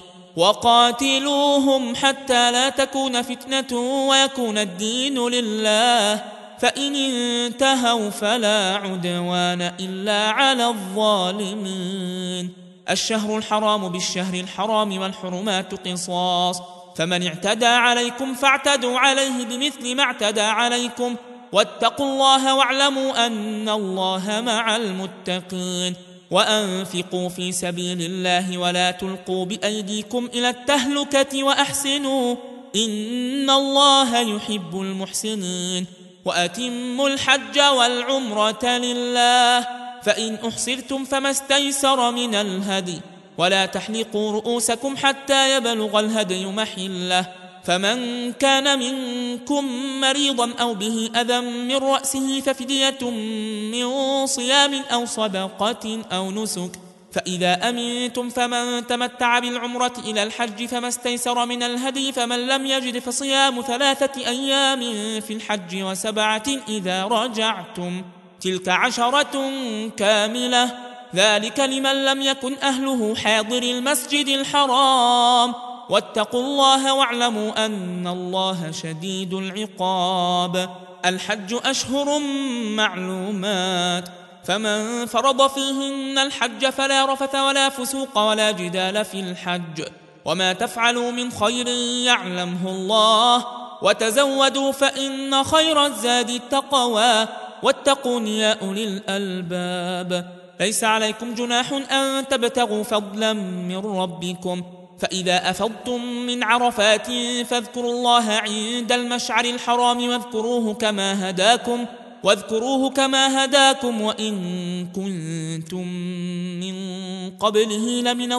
S1: وقاتلوهم حتى لا تكون فتنة ويكون الدين لله فإن انتهوا فلا عدوان إلا على الظالمين الشهر الحرام بالشهر الحرام والحرمات قصاص فمن اعتدى عليكم فاعتدوا عليه بمثل ما اعتدى عليكم واتقوا الله واعلموا أن الله مع المتقين وأنفقوا في سبيل الله ولا تلقوا بأيديكم إلى التهلكة وأحسنوا إن الله يحب المحسنين وأتموا الحج والعمرة لله فإن أحصرتم فما استيسر من الهدي ولا تحلقوا رؤوسكم حتى يبلغ الهدي محله فمن كان منكم مريضا أو به أذى من رأسه ففدية من صيام أو صدقة أو نسك فإذا أمنتم فمن تمتع بالعمرة إلى الحج فما استيسر من الهدي فمن لم يجد فصيام ثلاثة أيام في الحج وسبعة إذا رجعتم تلك عشرة كاملة ذلك لمن لم يكن أهله حاضر المسجد الحرام واتقوا الله واعلموا أن الله شديد العقاب الحج أشهر معلومات فمن فرض فيهن الحج فلا رفث ولا فسوق ولا جدال في الحج وما تفعلوا من خير يعلمه الله وتزودوا فإن خير الزاد التقوى واتقون يا أولي الألباب ليس عليكم جناح أن تبتغوا فضلا من ربكم فإذا أفضتم من عرفات فاذكروا الله عند المشعر الحرام واذكروه كما هداكم واذكروه كما هداكم وإن كنتم من قبله لمن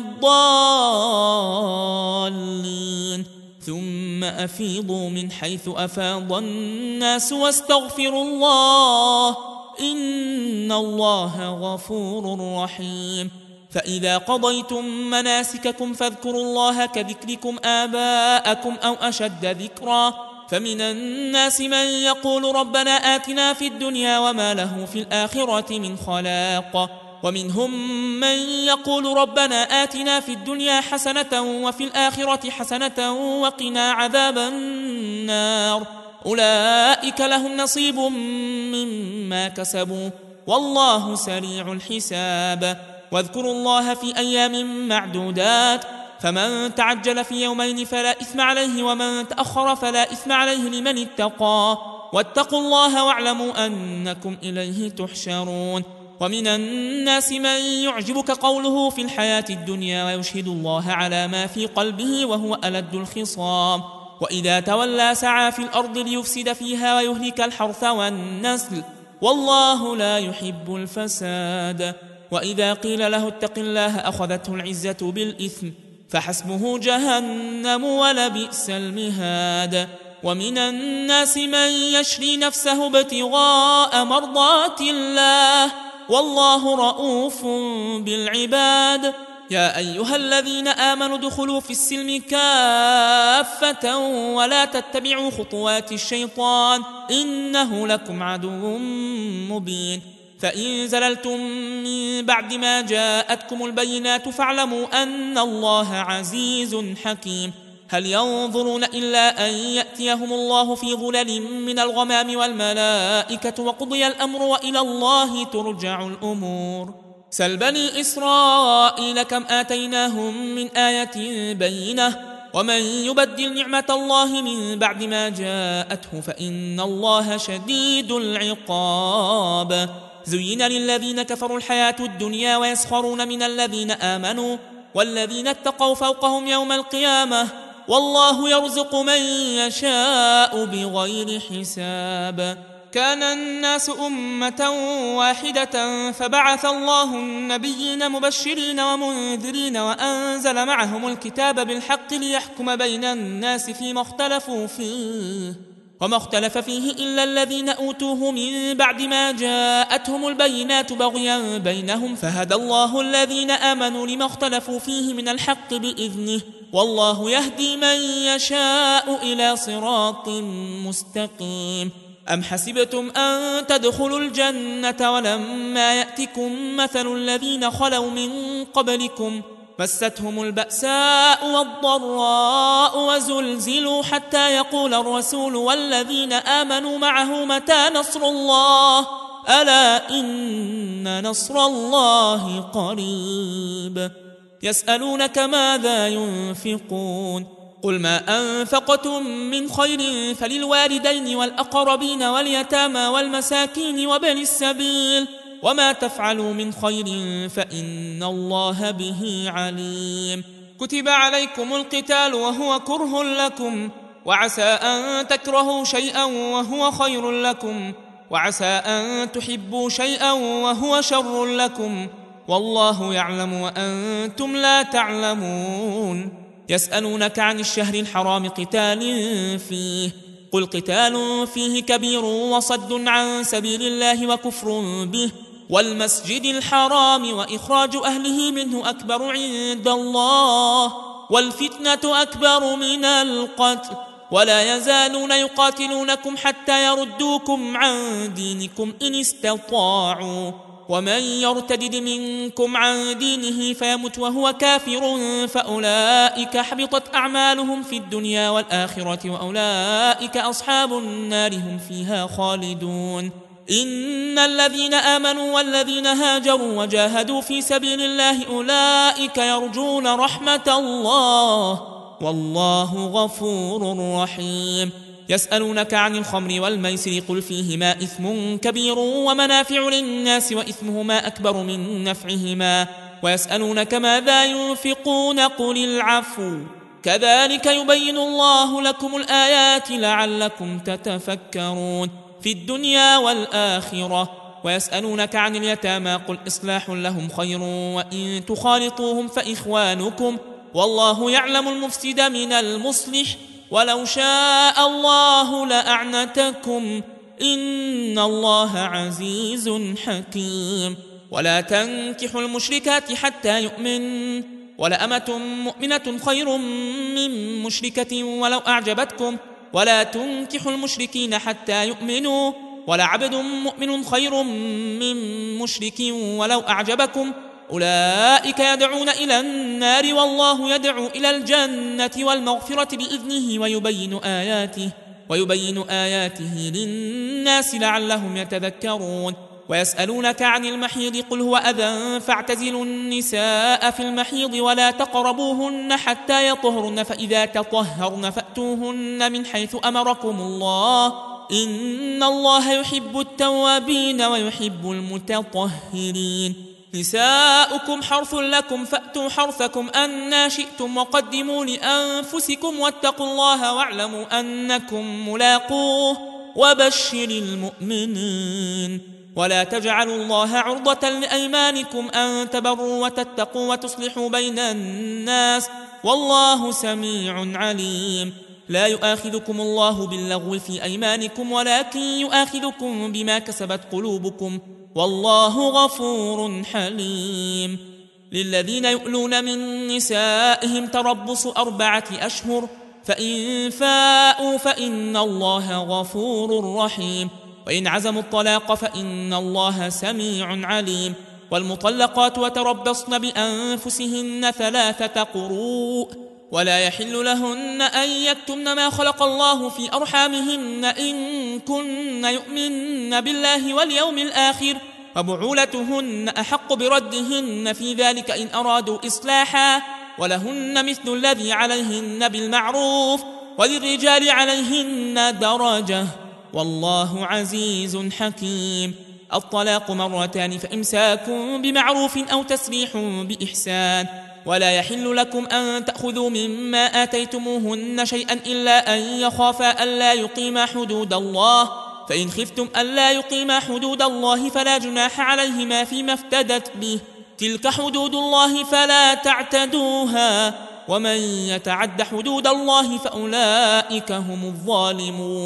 S1: الضالين ثم أفيضوا من حيث أفاض الناس واستغفروا الله إن الله غفور رحيم فإذا قضيتم مناسككم فاذكروا الله كذكركم آباءكم أو أشد ذكرا فمن الناس من يقول ربنا آتنا في الدنيا وما له في الآخرة من خلاق ومنهم من يقول ربنا آتنا في الدنيا حسنة وفي الآخرة حسنة وقنا عذاب النار أولئك لهم نصيب مما كسبوا والله سريع الحساب واذكروا الله في أيام معدودات فمن تعجل في يومين فلا إثم عليه ومن تأخر فلا إثم عليه لمن اتقى واتقوا الله واعلموا أنكم إليه تحشرون ومن الناس من يعجبك قوله في الحياة الدنيا ويشهد الله على ما في قلبه وهو ألد الخصام وإذا تولى سعى في الأرض ليفسد فيها ويهلك الحرث والنسل والله لا يحب الفساد وإذا قيل له اتق الله أخذته العزة بالإثم فحسبه جهنم ولبئس المهاد ومن الناس من يشري نفسه ابتغاء مرضات الله والله رؤوف بالعباد يا أيها الذين آمنوا ادخلوا في السلم كافة ولا تتبعوا خطوات الشيطان إنه لكم عدو مبين فإن زللتم من بعد ما جاءتكم البينات فاعلموا أن الله عزيز حكيم هل ينظرون إلا أن يأتيهم الله في ظلل من الغمام والملائكة وقضي الأمر وإلى الله ترجع الأمور سل بني إسرائيل كم آتيناهم من آية بينة ومن يبدل نعمة الله من بعد ما جاءته فإن الله شديد العقاب زين للذين كفروا الحياة الدنيا ويسخرون من الذين آمنوا والذين اتقوا فوقهم يوم القيامة والله يرزق من يشاء بغير حساب كان الناس أمة واحدة فبعث الله النبيين مبشرين ومنذرين وأنزل معهم الكتاب بالحق ليحكم بين الناس فيما اختلفوا فيه وما اختلف فيه إلا الذين أوتوه من بعد ما جاءتهم البينات بغيا بينهم فهدى الله الذين آمنوا لما اختلفوا فيه من الحق بإذنه والله يهدي من يشاء إلى صراط مستقيم. أم حسبتم أن تدخلوا الجنة ولما يأتكم مثل الذين خلوا من قبلكم مستهم البأساء والضراء وزلزلوا حتى يقول الرسول والذين آمنوا معه متى نصر الله ألا إن نصر الله قريب. يسألونك ماذا ينفقون قل ما أنفقتم من خير فللوالدين والأقربين واليتامى والمساكين وابن السبيل وما تفعلوا من خير فإن الله به عليم. كتب عليكم القتال وهو كره لكم وعسى أن تكرهوا شيئا وهو خير لكم وعسى أن تحبوا شيئا وهو شر لكم والله يعلم وأنتم لا تعلمون. يسألونك عن الشهر الحرام قتال فيه قل قتال فيه كبير وصد عن سبيل الله وكفر به والمسجد الحرام وإخراج أهله منه أكبر عند الله والفتنة أكبر من القتل ولا يزالون يقاتلونكم حتى يردوكم عن دينكم إن استطاعوا ومن يرتد منكم عن دينه فيمت وهو كافر فأولئك حبطت أعمالهم في الدنيا والآخرة وأولئك أصحاب النار هم فيها خالدون. إن الذين آمنوا والذين هاجروا وجاهدوا في سبيل الله أولئك يرجون رحمة الله والله غفور رحيم. يسألونك عن الخمر والميسر قل فيهما إثم كبير ومنافع للناس وإثمهما أكبر من نفعهما ويسألونك ماذا ينفقون قل العفو كذلك يبين الله لكم الآيات لعلكم تتفكرون في الدنيا والآخرة. ويسألونك عن اليتامى قل إصلاح لهم خير وإن تخالطوهم فإخوانكم والله يعلم المفسد من المصلح ولو شاء الله لأعنتكم إن الله عزيز حكيم. ولا تنكحوا المشركات حتى يؤمن ولأمة مؤمنة خير من مشركة ولو أعجبتكم ولا تنكحوا المشركين حتى يؤمنوا ولعبد مؤمن خير من مشرك ولو أعجبكم أولئك يدعون إلى النار والله يدعو إلى الجنة والمغفرة بإذنه ويبين آياته ويبين آياته للناس لعلهم يتذكرون. ويسألونك عن المحيض قل هو أذى فاعتزلوا النساء في المحيض ولا تقربوهن حتى يطهرن فإذا تطهرن فأتوهن من حيث أمركم الله إن الله يحب التوابين ويحب المتطهرين. نساؤكم حرث لكم فأتوا حرثكم أنا شئتم وقدموا لأنفسكم واتقوا الله واعلموا أنكم ملاقوه وبشر المؤمنين. ولا تجعلوا الله عرضة لأيمانكم أن تبروا وتتقوا وتصلحوا بين الناس والله سميع عليم. لا يؤاخذكم الله باللغو في أيمانكم ولكن يؤاخذكم بما كسبت قلوبكم والله غفور حليم. للذين يؤلون من نسائهم تربص أربعة أشهر فإن فاءوا فإن الله غفور رحيم وإن عزموا الطلاق فإن الله سميع عليم. والمطلقات وتربصن بأنفسهن ثلاثة قروء ولا يحل لهن أن يكتمن ما خلق الله في أرحامهن إن كن يؤمن بالله واليوم الآخر وبعولتهن أحق بردهن في ذلك إن أرادوا إصلاحا ولهن مثل الذي عليهن بالمعروف وللرجال عليهن درجة والله عزيز حكيم. الطلاق مرتان فإمساك بمعروف أو تسريح بإحسان ولا يحل لكم أن تأخذوا مما آتيتموهن شيئا إلا أن يخافا ألا يقيما حدود الله فإن خفتم ألا يقيما حدود الله فلا جناح عليهما فيما افتدت به تلك حدود الله فلا تعتدوها ومن يتعد حدود الله فأولئك هم الظالمون.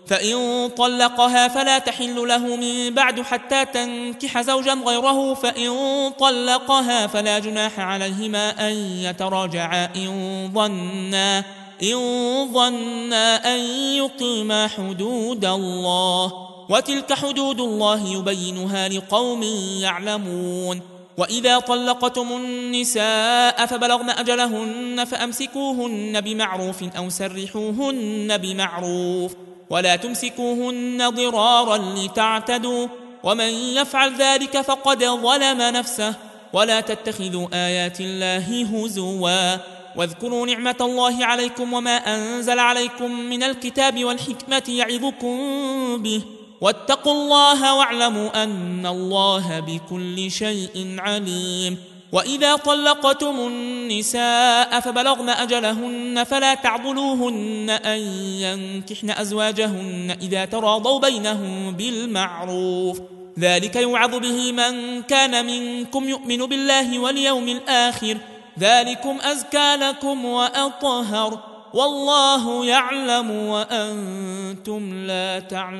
S1: فإن طلقها فلا تحل له من بعد حتى تنكح زوجا غيره، فإن طلقها فلا جناح عليهما أن يتراجعا إن ظنا إن ظنا أن يقيما حدود الله، وتلك حدود الله يبينها لقوم يعلمون. وإذا طلقتم النساء فبلغن أجلهن فأمسكوهن بمعروف أو سرحوهن بمعروف، ولا تمسكوهن ضرارا لتعتدوا، ومن يفعل ذلك فقد ظلم نفسه. ولا تتخذوا آيات الله هزوا، واذكروا نعمة الله عليكم وما أنزل عليكم من الكتاب والحكمة يعظكم به، واتقوا الله واعلموا أن الله بكل شيء عليم. وإذا طلقتم النساء فبلغن أجلهن فلا تعضلوهن أن ينكحن أزواجهن إذا تراضوا بينهم بالمعروف، ذلك يوعظ به من كان منكم يؤمن بالله واليوم الآخر، ذلكم أزكى لكم وأطهر، والله يعلم وأنتم لا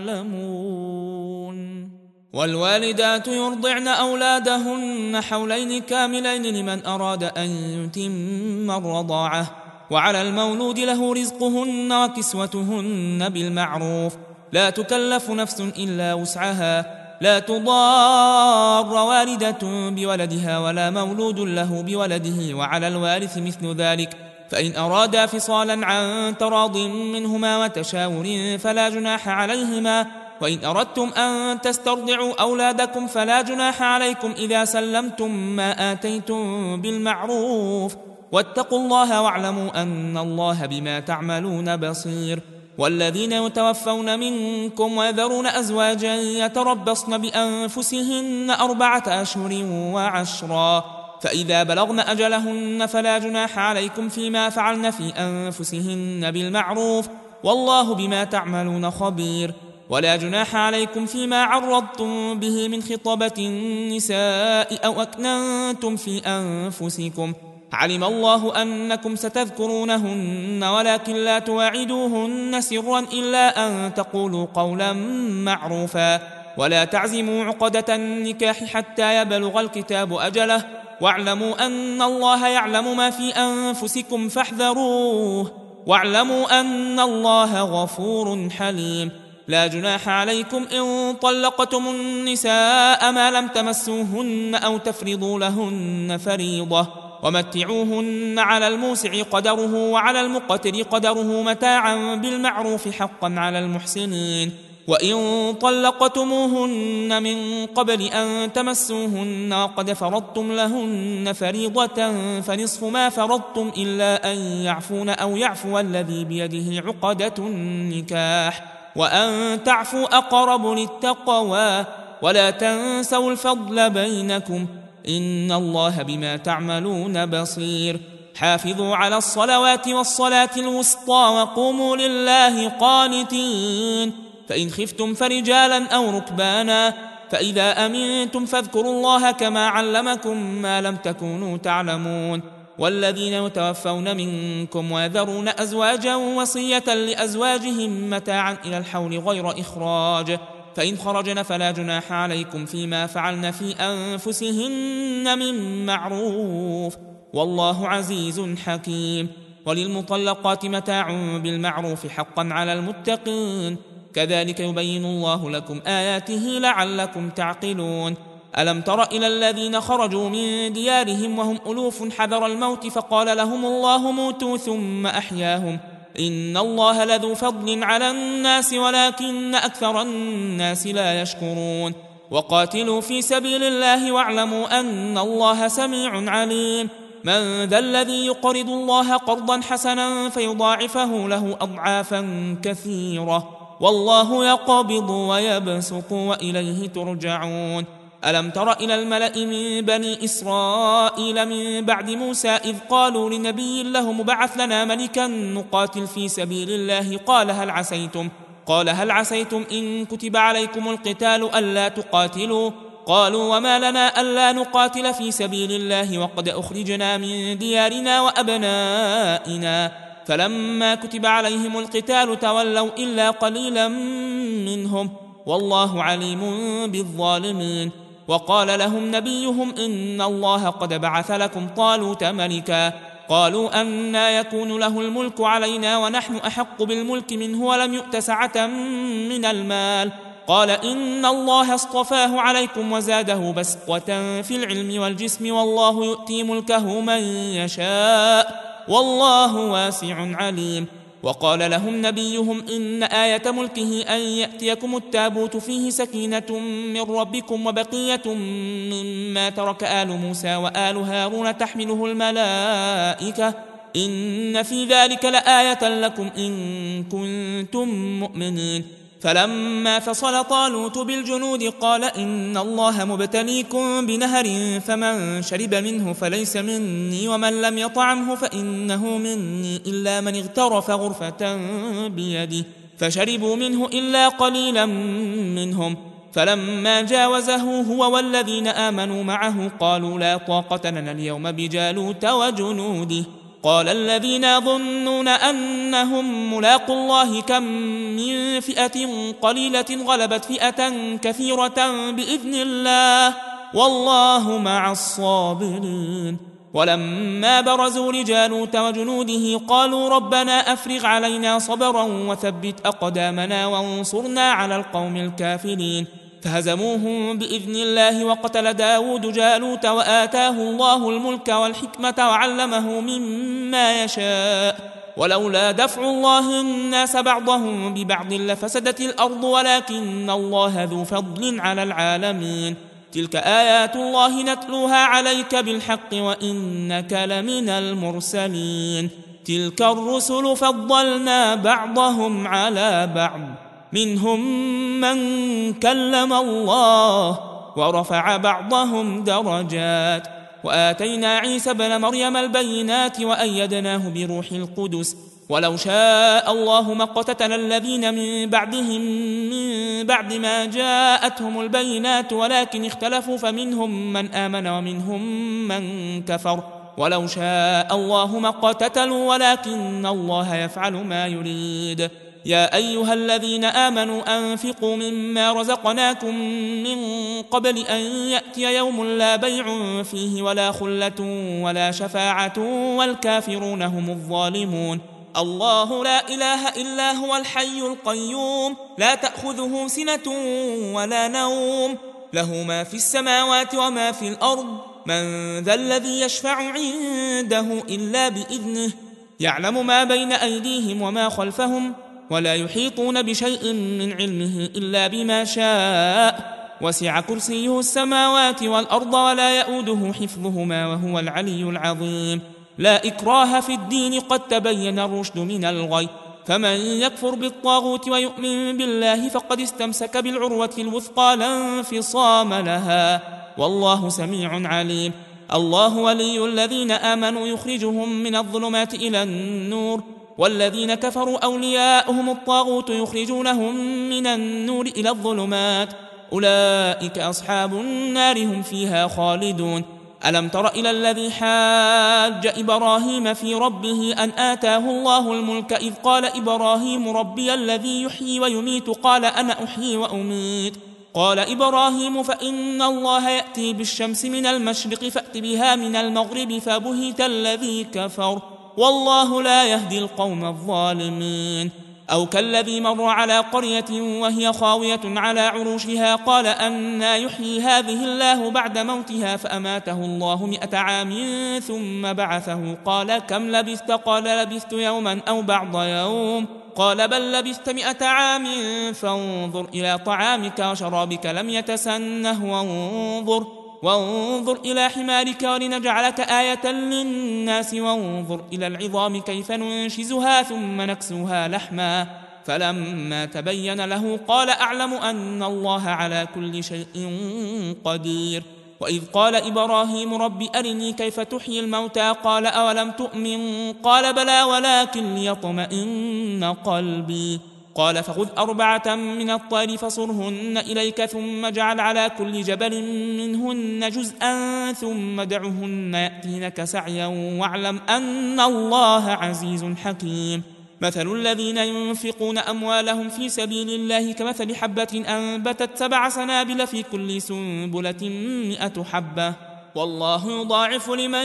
S1: تعلمون. والوالدات يرضعن أولادهن حولين كاملين لمن أراد أن يتم الرضاعة، وعلى المولود له رزقهن وكسوتهن بالمعروف، لا تكلف نفس إلا وسعها، لا تضار والدة بولدها ولا مولود له بولده، وعلى الوارث مثل ذلك، فإن أرادا فصالا عن تراض منهما وتشاور فلا جناح عليهما. وإن أردتم أن تسترضعوا أولادكم فلا جناح عليكم إذا سلمتم ما آتيتم بالمعروف، واتقوا الله واعلموا أن الله بما تعملون بصير. والذين يتوفون منكم ويذرون أزواجا يتربصن بأنفسهن أربعة أشهر وعشرا، فإذا بلغن أجلهن فلا جناح عليكم فيما فعلن في أنفسهن بالمعروف، والله بما تعملون خبير. ولا جناح عليكم فيما عرضتم به من خطبة النساء أو أكننتم في أنفسكم، علم الله أنكم ستذكرونهن ولكن لا تواعدوهن سرا إلا أن تقولوا قولا معروفا، ولا تعزموا عقدة النكاح حتى يبلغ الكتاب أجله، واعلموا أن الله يعلم ما في أنفسكم فاحذروه، واعلموا أن الله غفور حليم. لا جناح عليكم إن طلقتم النساء ما لم تمسوهن أو تفرضوا لهن فريضة، ومتعوهن على الموسع قدره وعلى المقتر قدره متاعا بالمعروف حقا على المحسنين. وإن طلقتموهن من قبل أن تمسوهن وقد فرضتم لهن فريضة فنصف ما فرضتم إلا أن يعفون أو يعفو الذي بيده عقدة النكاح، وأن تعفوا أقرب للتقوى، ولا تنسوا الفضل بينكم، إن الله بما تعملون بصير. حافظوا على الصلوات والصلاة الوسطى وقوموا لله قانتين، فإن خفتم فرجالا أو ركبانا، فإذا أمنتم فاذكروا الله كما علمكم ما لم تكونوا تعلمون. والذين يتوفون منكم ويذرون أزواجا وصية لأزواجهم متاعا إلى الحول غير إخراج، فإن خرجن فلا جناح عليكم فيما فعلن في أنفسهن من معروف، والله عزيز حكيم. وللمطلقات متاع بالمعروف حقا على المتقين، كذلك يبين الله لكم آياته لعلكم تعقلون. ألم تر إلى الذين خرجوا من ديارهم وهم ألوف حذر الموت فقال لهم الله موتوا ثم أحياهم، إن الله لذو فضل على الناس ولكن أكثر الناس لا يشكرون. وقاتلوا في سبيل الله واعلموا أن الله سميع عليم. من ذا الذي يقرض الله قرضا حسنا فيضاعفه له أضعافا كثيرة، والله يقبض ويبسط وإليه ترجعون. ألم تر إلى الملأ من بني إسرائيل من بعد موسى إذ قالوا لنبي له مبعث لنا ملكا نقاتل في سبيل الله، قال هل عسيتم قال هل عسيتم إن كتب عليكم القتال ألا تقاتلوا؟ قالوا وما لنا ألا نقاتل في سبيل الله وقد أخرجنا من ديارنا وأبنائنا، فلما كتب عليهم القتال تولوا إلا قليلا منهم والله عليم بالظالمين. وقال لهم نبيهم إن الله قد بعث لكم طالوت ملكا قالوا أنى يكون له الملك علينا ونحن أحق بالملك منه ولم يؤت سعة من المال قال إن الله اصطفاه عليكم وزاده بسطة في العلم والجسم والله يؤتي ملكه من يشاء والله واسع عليم. وقال لهم نبيهم إن آية ملكه أن يأتيكم التابوت فيه سكينة من ربكم وبقية مما ترك آل موسى وآل هارون تحمله الملائكة إن في ذلك لآية لكم إن كنتم مؤمنين. فلما فصل طالوت بالجنود قال إن الله مبتليكم بنهر فمن شرب منه فليس مني ومن لم يطعمه فإنه مني إلا من اغترف غرفة بيده فشربوا منه إلا قليلا منهم. فلما جاوزه هو والذين آمنوا معه قالوا لا طاقة لنا اليوم بجالوت وجنوده قال الذين يظنون أنهم ملاقوا الله كم من فئة قليلة غلبت فئة كثيرة بإذن الله والله مع الصابرين. ولما برزوا لجالوت وجنوده قالوا ربنا أفرغ علينا صبرا وثبت أقدامنا وانصرنا على القوم الكافرين فهزموهم بإذن الله. وقتل داود جالوت وآتاه الله الملك والحكمة وعلمه مما يشاء ولولا دفع الله الناس بعضهم ببعض لفسدت الأرض ولكن الله ذو فضل على العالمين. تلك آيات الله نتلوها عليك بالحق وإنك لمن المرسلين. تلك الرسل فضلنا بعضهم على بعض منهم من كلم الله ورفع بعضهم درجات وآتينا عيسى ابن مريم البينات وأيدناه بروح القدس ولو شاء الله ما اقتتل الذين من بعدهم من بعد ما جاءتهم البينات ولكن اختلفوا فمنهم من آمن ومنهم من كفر ولو شاء الله ما اقتتلوا ولكن الله يفعل ما يريد. يا أيها الذين آمنوا أنفقوا مما رزقناكم من قبل أن يأتي يوم لا بيع فيه ولا خلة ولا شفاعة والكافرون هم الظالمون. الله لا إله إلا هو الحي القيوم لا تأخذه سنة ولا نوم له ما في السماوات وما في الأرض من ذا الذي يشفع عنده إلا بإذنه يعلم ما بين أيديهم وما خلفهم ولا يحيطون بشيء من علمه إلا بما شاء وسع كرسيه السماوات والأرض ولا يؤوده حفظهما وهو العلي العظيم. لا إكراه في الدين قد تبين الرشد من الغي فمن يكفر بالطاغوت ويؤمن بالله فقد استمسك بالعروة الوثقى لا انفصام لها والله سميع عليم. الله ولي الذين آمنوا يخرجهم من الظلمات إلى النور والذين كفروا أولياؤهم الطاغوت يخرجونهم من النور إلى الظلمات أولئك أصحاب النار هم فيها خالدون. ألم تر إلى الذي حاج إبراهيم في ربه أن آتاه الله الملك إذ قال إبراهيم ربي الذي يحيي ويميت قال أنا أحيي وأميت قال إبراهيم فإن الله يأتي بالشمس من المشرق فأت بها من المغرب فبهت الذي كفر والله لا يهدي القوم الظالمين. أو كالذي مر على قرية وهي خاوية على عروشها قال أنى يحيي هذه الله بعد موتها فأماته الله مئة عام ثم بعثه قال كم لبثت قال لبثت يوما أو بعض يوم قال بل لبثت مئة عام فانظر إلى طعامك وشرابك لم يتسنه وانظر وانظر إلى حمارك ولنجعلك آية للناس وانظر إلى العظام كيف ننشزها ثم نكسوها لحما فلما تبين له قال أعلم أن الله على كل شيء قدير. وإذ قال إبراهيم رب أرني كيف تحيي الموتى قال أولم تؤمن قال بلى ولكن ليطمئن قلبي قال فخذ أربعة من الطير فصرهن إليك ثم اجعل على كل جبل منهن جزءا ثم دعهن يأتينك سعيا واعلم أن الله عزيز حكيم. مثل الذين ينفقون أموالهم في سبيل الله كمثل حبة أنبتت سبع سنابل في كل سنبلة مئة حبة والله يضاعف لمن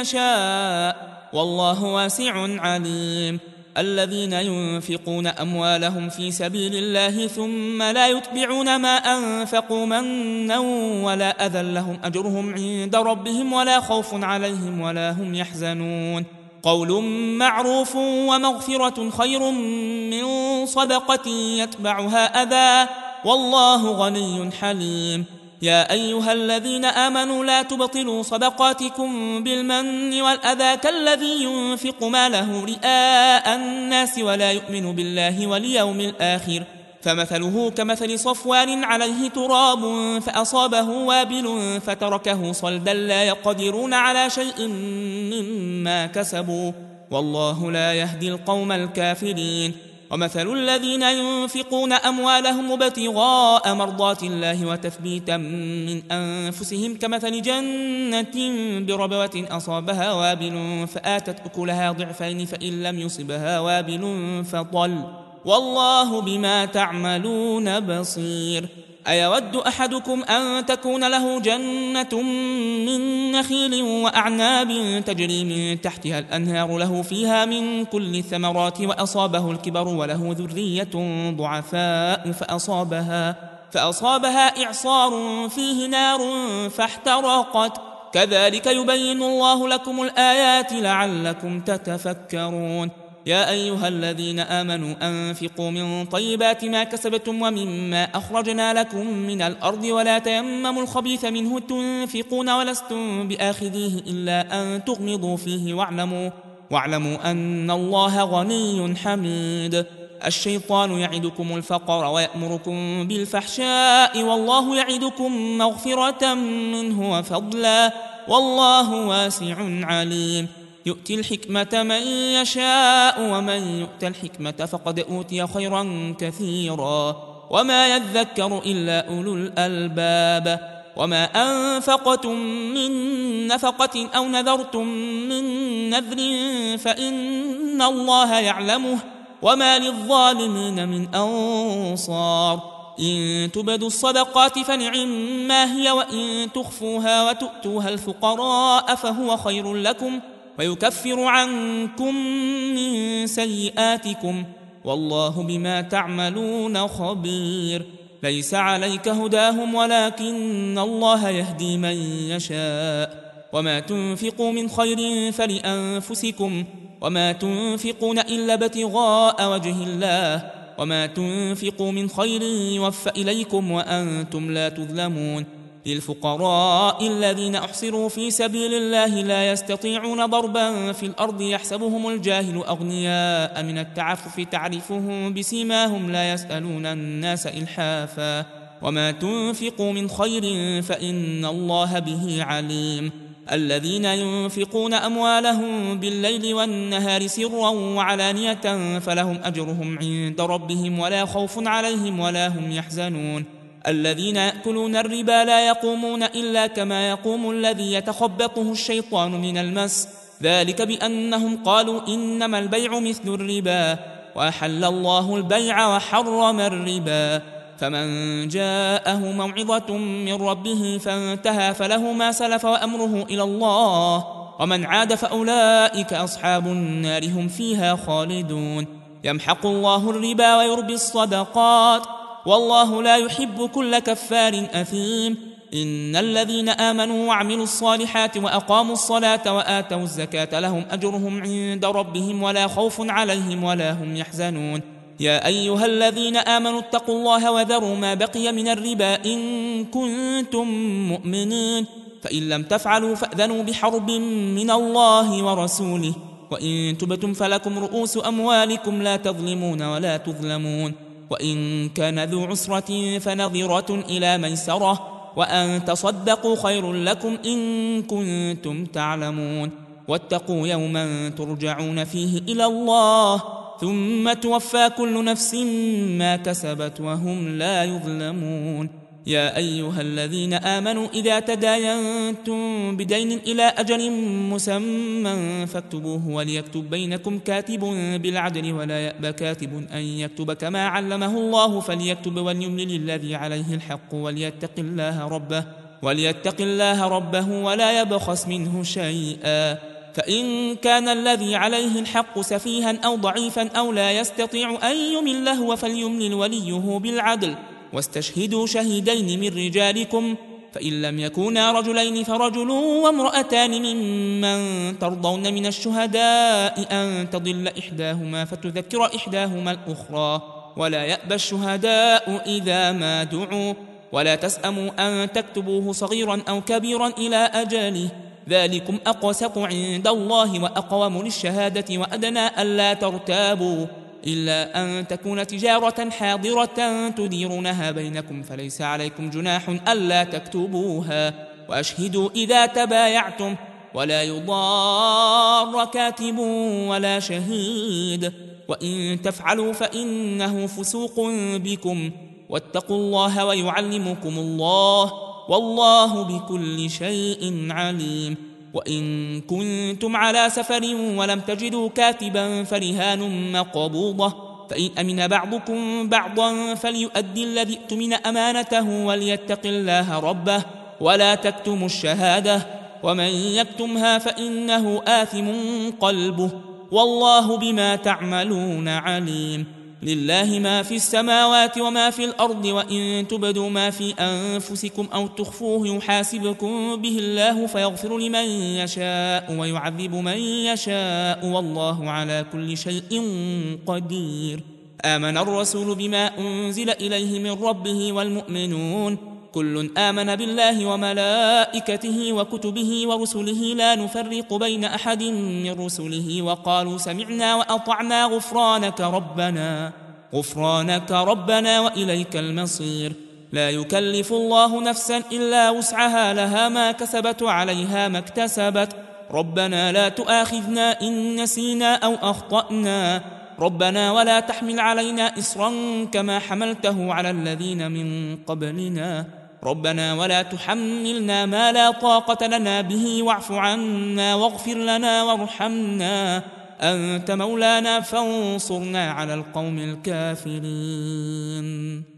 S1: يشاء والله واسع عليم. الذين ينفقون أموالهم في سبيل الله ثم لا يتبعون ما أنفقوا منا ولا أذى لهم أجرهم عند ربهم ولا خوف عليهم ولا هم يحزنون. قول معروف ومغفرة خير من صدقة يتبعها أذى والله غني حليم. يا أيها الذين آمنوا لا تبطلوا صدقاتكم بالمن والأذى كالذي ينفق ماله رئاء الناس ولا يؤمن بالله واليوم الآخر فمثله كمثل صفوان عليه تراب فأصابه وابل فتركه صلدا لا يقدرون على شيء مما كسبوا والله لا يهدي القوم الكافرين. ومثل الذين ينفقون أموالهم ابتغاء مرضات الله وتثبيتا من أنفسهم كمثل جنة بربوة أصابها وابل فآتت أكلها ضعفين فإن لم يصبها وابل فطل والله بما تعملون بصير. أيود أحدكم أن تكون له جنة من نخيل وأعناب تجري من تحتها الأنهار له فيها من كل الثمرات وأصابه الكبر وله ذرية ضعفاء فأصابها, فأصابها إعصار فيه نار فاحترقت كذلك يبين الله لكم الآيات لعلكم تتفكرون. يا أيها الذين آمنوا أنفقوا من طيبات ما كسبتم ومما أخرجنا لكم من الأرض ولا تيمموا الخبيث منه تنفقون ولستم بآخذيه إلا أن تغمضوا فيه واعلموا, واعلموا أن الله غني حميد. الشيطان يعدكم الفقر ويأمركم بالفحشاء والله يعدكم مغفرة منه وفضلا والله واسع عليم. يؤتي الحكمة من يشاء ومن يؤت الحكمة فقد أوتي خيرا كثيرا وما يذكر إلا أولو الألباب. وما أنفقتم من نفقة أو نذرتم من نذر فإن الله يعلمه وما للظالمين من أنصار. إن تبدوا الصدقات فنعما هي وإن تخفوها وتؤتوها الفقراء فهو خير لكم ويكفر عنكم من سيئاتكم والله بما تعملون خبير. ليس عليك هداهم ولكن الله يهدي من يشاء وما تنفقوا من خير فلأنفسكم وما تنفقون إلا ابتغاء وجه الله وما تنفقوا من خير يوفى إليكم وأنتم لا تظلمون. للفقراء الذين أحصروا في سبيل الله لا يستطيعون ضربا في الأرض يحسبهم الجاهل أغنياء من التعفف تعرفهم بسيماهم لا يسألون الناس إلحافا وما تنفقوا من خير فإن الله به عليم. الذين ينفقون أموالهم بالليل والنهار سرا وعلانية فلهم أجرهم عند ربهم ولا خوف عليهم ولا هم يحزنون. الذين يأكلون الربا لا يقومون إلا كما يقوم الذي يتخبطه الشيطان من المس ذلك بأنهم قالوا إنما البيع مثل الربا وأحل الله البيع وحرم الربا. فمن جاءه موعظة من ربه فانتهى فله ما سلف وأمره إلى الله ومن عاد فأولئك أصحاب النار هم فيها خالدون. يمحق الله الربا ويربي الصدقات والله لا يحب كل كفار أثيم. إن الذين آمنوا وعملوا الصالحات وأقاموا الصلاة وآتوا الزكاة لهم أجرهم عند ربهم ولا خوف عليهم ولا هم يحزنون. يا أيها الذين آمنوا اتقوا الله وذروا ما بقي من الربا إن كنتم مؤمنين فإن لم تفعلوا فأذنوا بحرب من الله ورسوله وإن تبتم فلكم رؤوس أموالكم لا تظلمون ولا تظلمون. وإن كان ذو عسرة فنظرة إلى ميسرة وأن تصدقوا خير لكم إن كنتم تعلمون. واتقوا يوما ترجعون فيه إلى الله ثم توفى كل نفس ما كسبت وهم لا يظلمون. يا أيها الذين آمنوا إذا تداينتم بدين إلى أجل مسمى فاكتبوه وليكتب بينكم كاتب بالعدل ولا يأبى كاتب أن يكتب كما علمه الله فليكتب وليملل الذي عليه الحق وليتق الله ربه وليتق الله ربه ولا يبخس منه شيئا. فإن كان الذي عليه الحق سفيها أو ضعيفا أو لا يستطيع أن يمل هو فليملل وليه بالعدل واستشهدوا شهيدين من رجالكم فإن لم يكونا رجلين فرجل وامرأتان ممن ترضون من الشهداء أن تضل إحداهما فتذكر إحداهما الأخرى ولا يأبى الشهداء إذا ما دعوا ولا تسأموا أن تكتبوه صغيرا أو كبيرا إلى أجله ذلكم أقسط عند الله وأقوم للشهادة وأدنى ألا ترتابوا إلا أن تكون تجارة حاضرة تديرونها بينكم فليس عليكم جناح ألا تكتبوها وأشهدوا إذا تبايعتم ولا يضار كاتب ولا شهيد وإن تفعلوا فإنه فسوق بكم واتقوا الله ويعلمكم الله والله بكل شيء عليم. وإن كنتم على سفر ولم تجدوا كاتبا فرهان مقبوضة فإن أمن بعضكم بعضا فليؤدي الذي اؤتمن أمانته وليتق الله ربه ولا تكتموا الشهادة ومن يكتمها فإنه آثم قلبه والله بما تعملون عليم. لله ما في السماوات وما في الأرض وإن تبدوا ما في أنفسكم أو تخفوه يحاسبكم به الله فيغفر لمن يشاء ويعذب من يشاء والله على كل شيء قدير. آمن الرسول بما أنزل إليه من ربه والمؤمنون كل آمن بالله وملائكته وكتبه ورسله لا نفرق بين أحد من رسله وقالوا سمعنا وأطعنا غفرانك ربنا غفرانك ربنا وإليك المصير. لا يكلف الله نفسا إلا وسعها لها ما كسبت وعليها ما اكتسبت ربنا لا تؤاخذنا إن نسينا أو أخطأنا ربنا ولا تحمل علينا إصرا كما حملته على الذين من قبلنا ربنا ولا تحملنا ما لا طاقة لنا به واعف عنا واغفر لنا وارحمنا أنت مولانا فانصرنا على القوم الكافرين.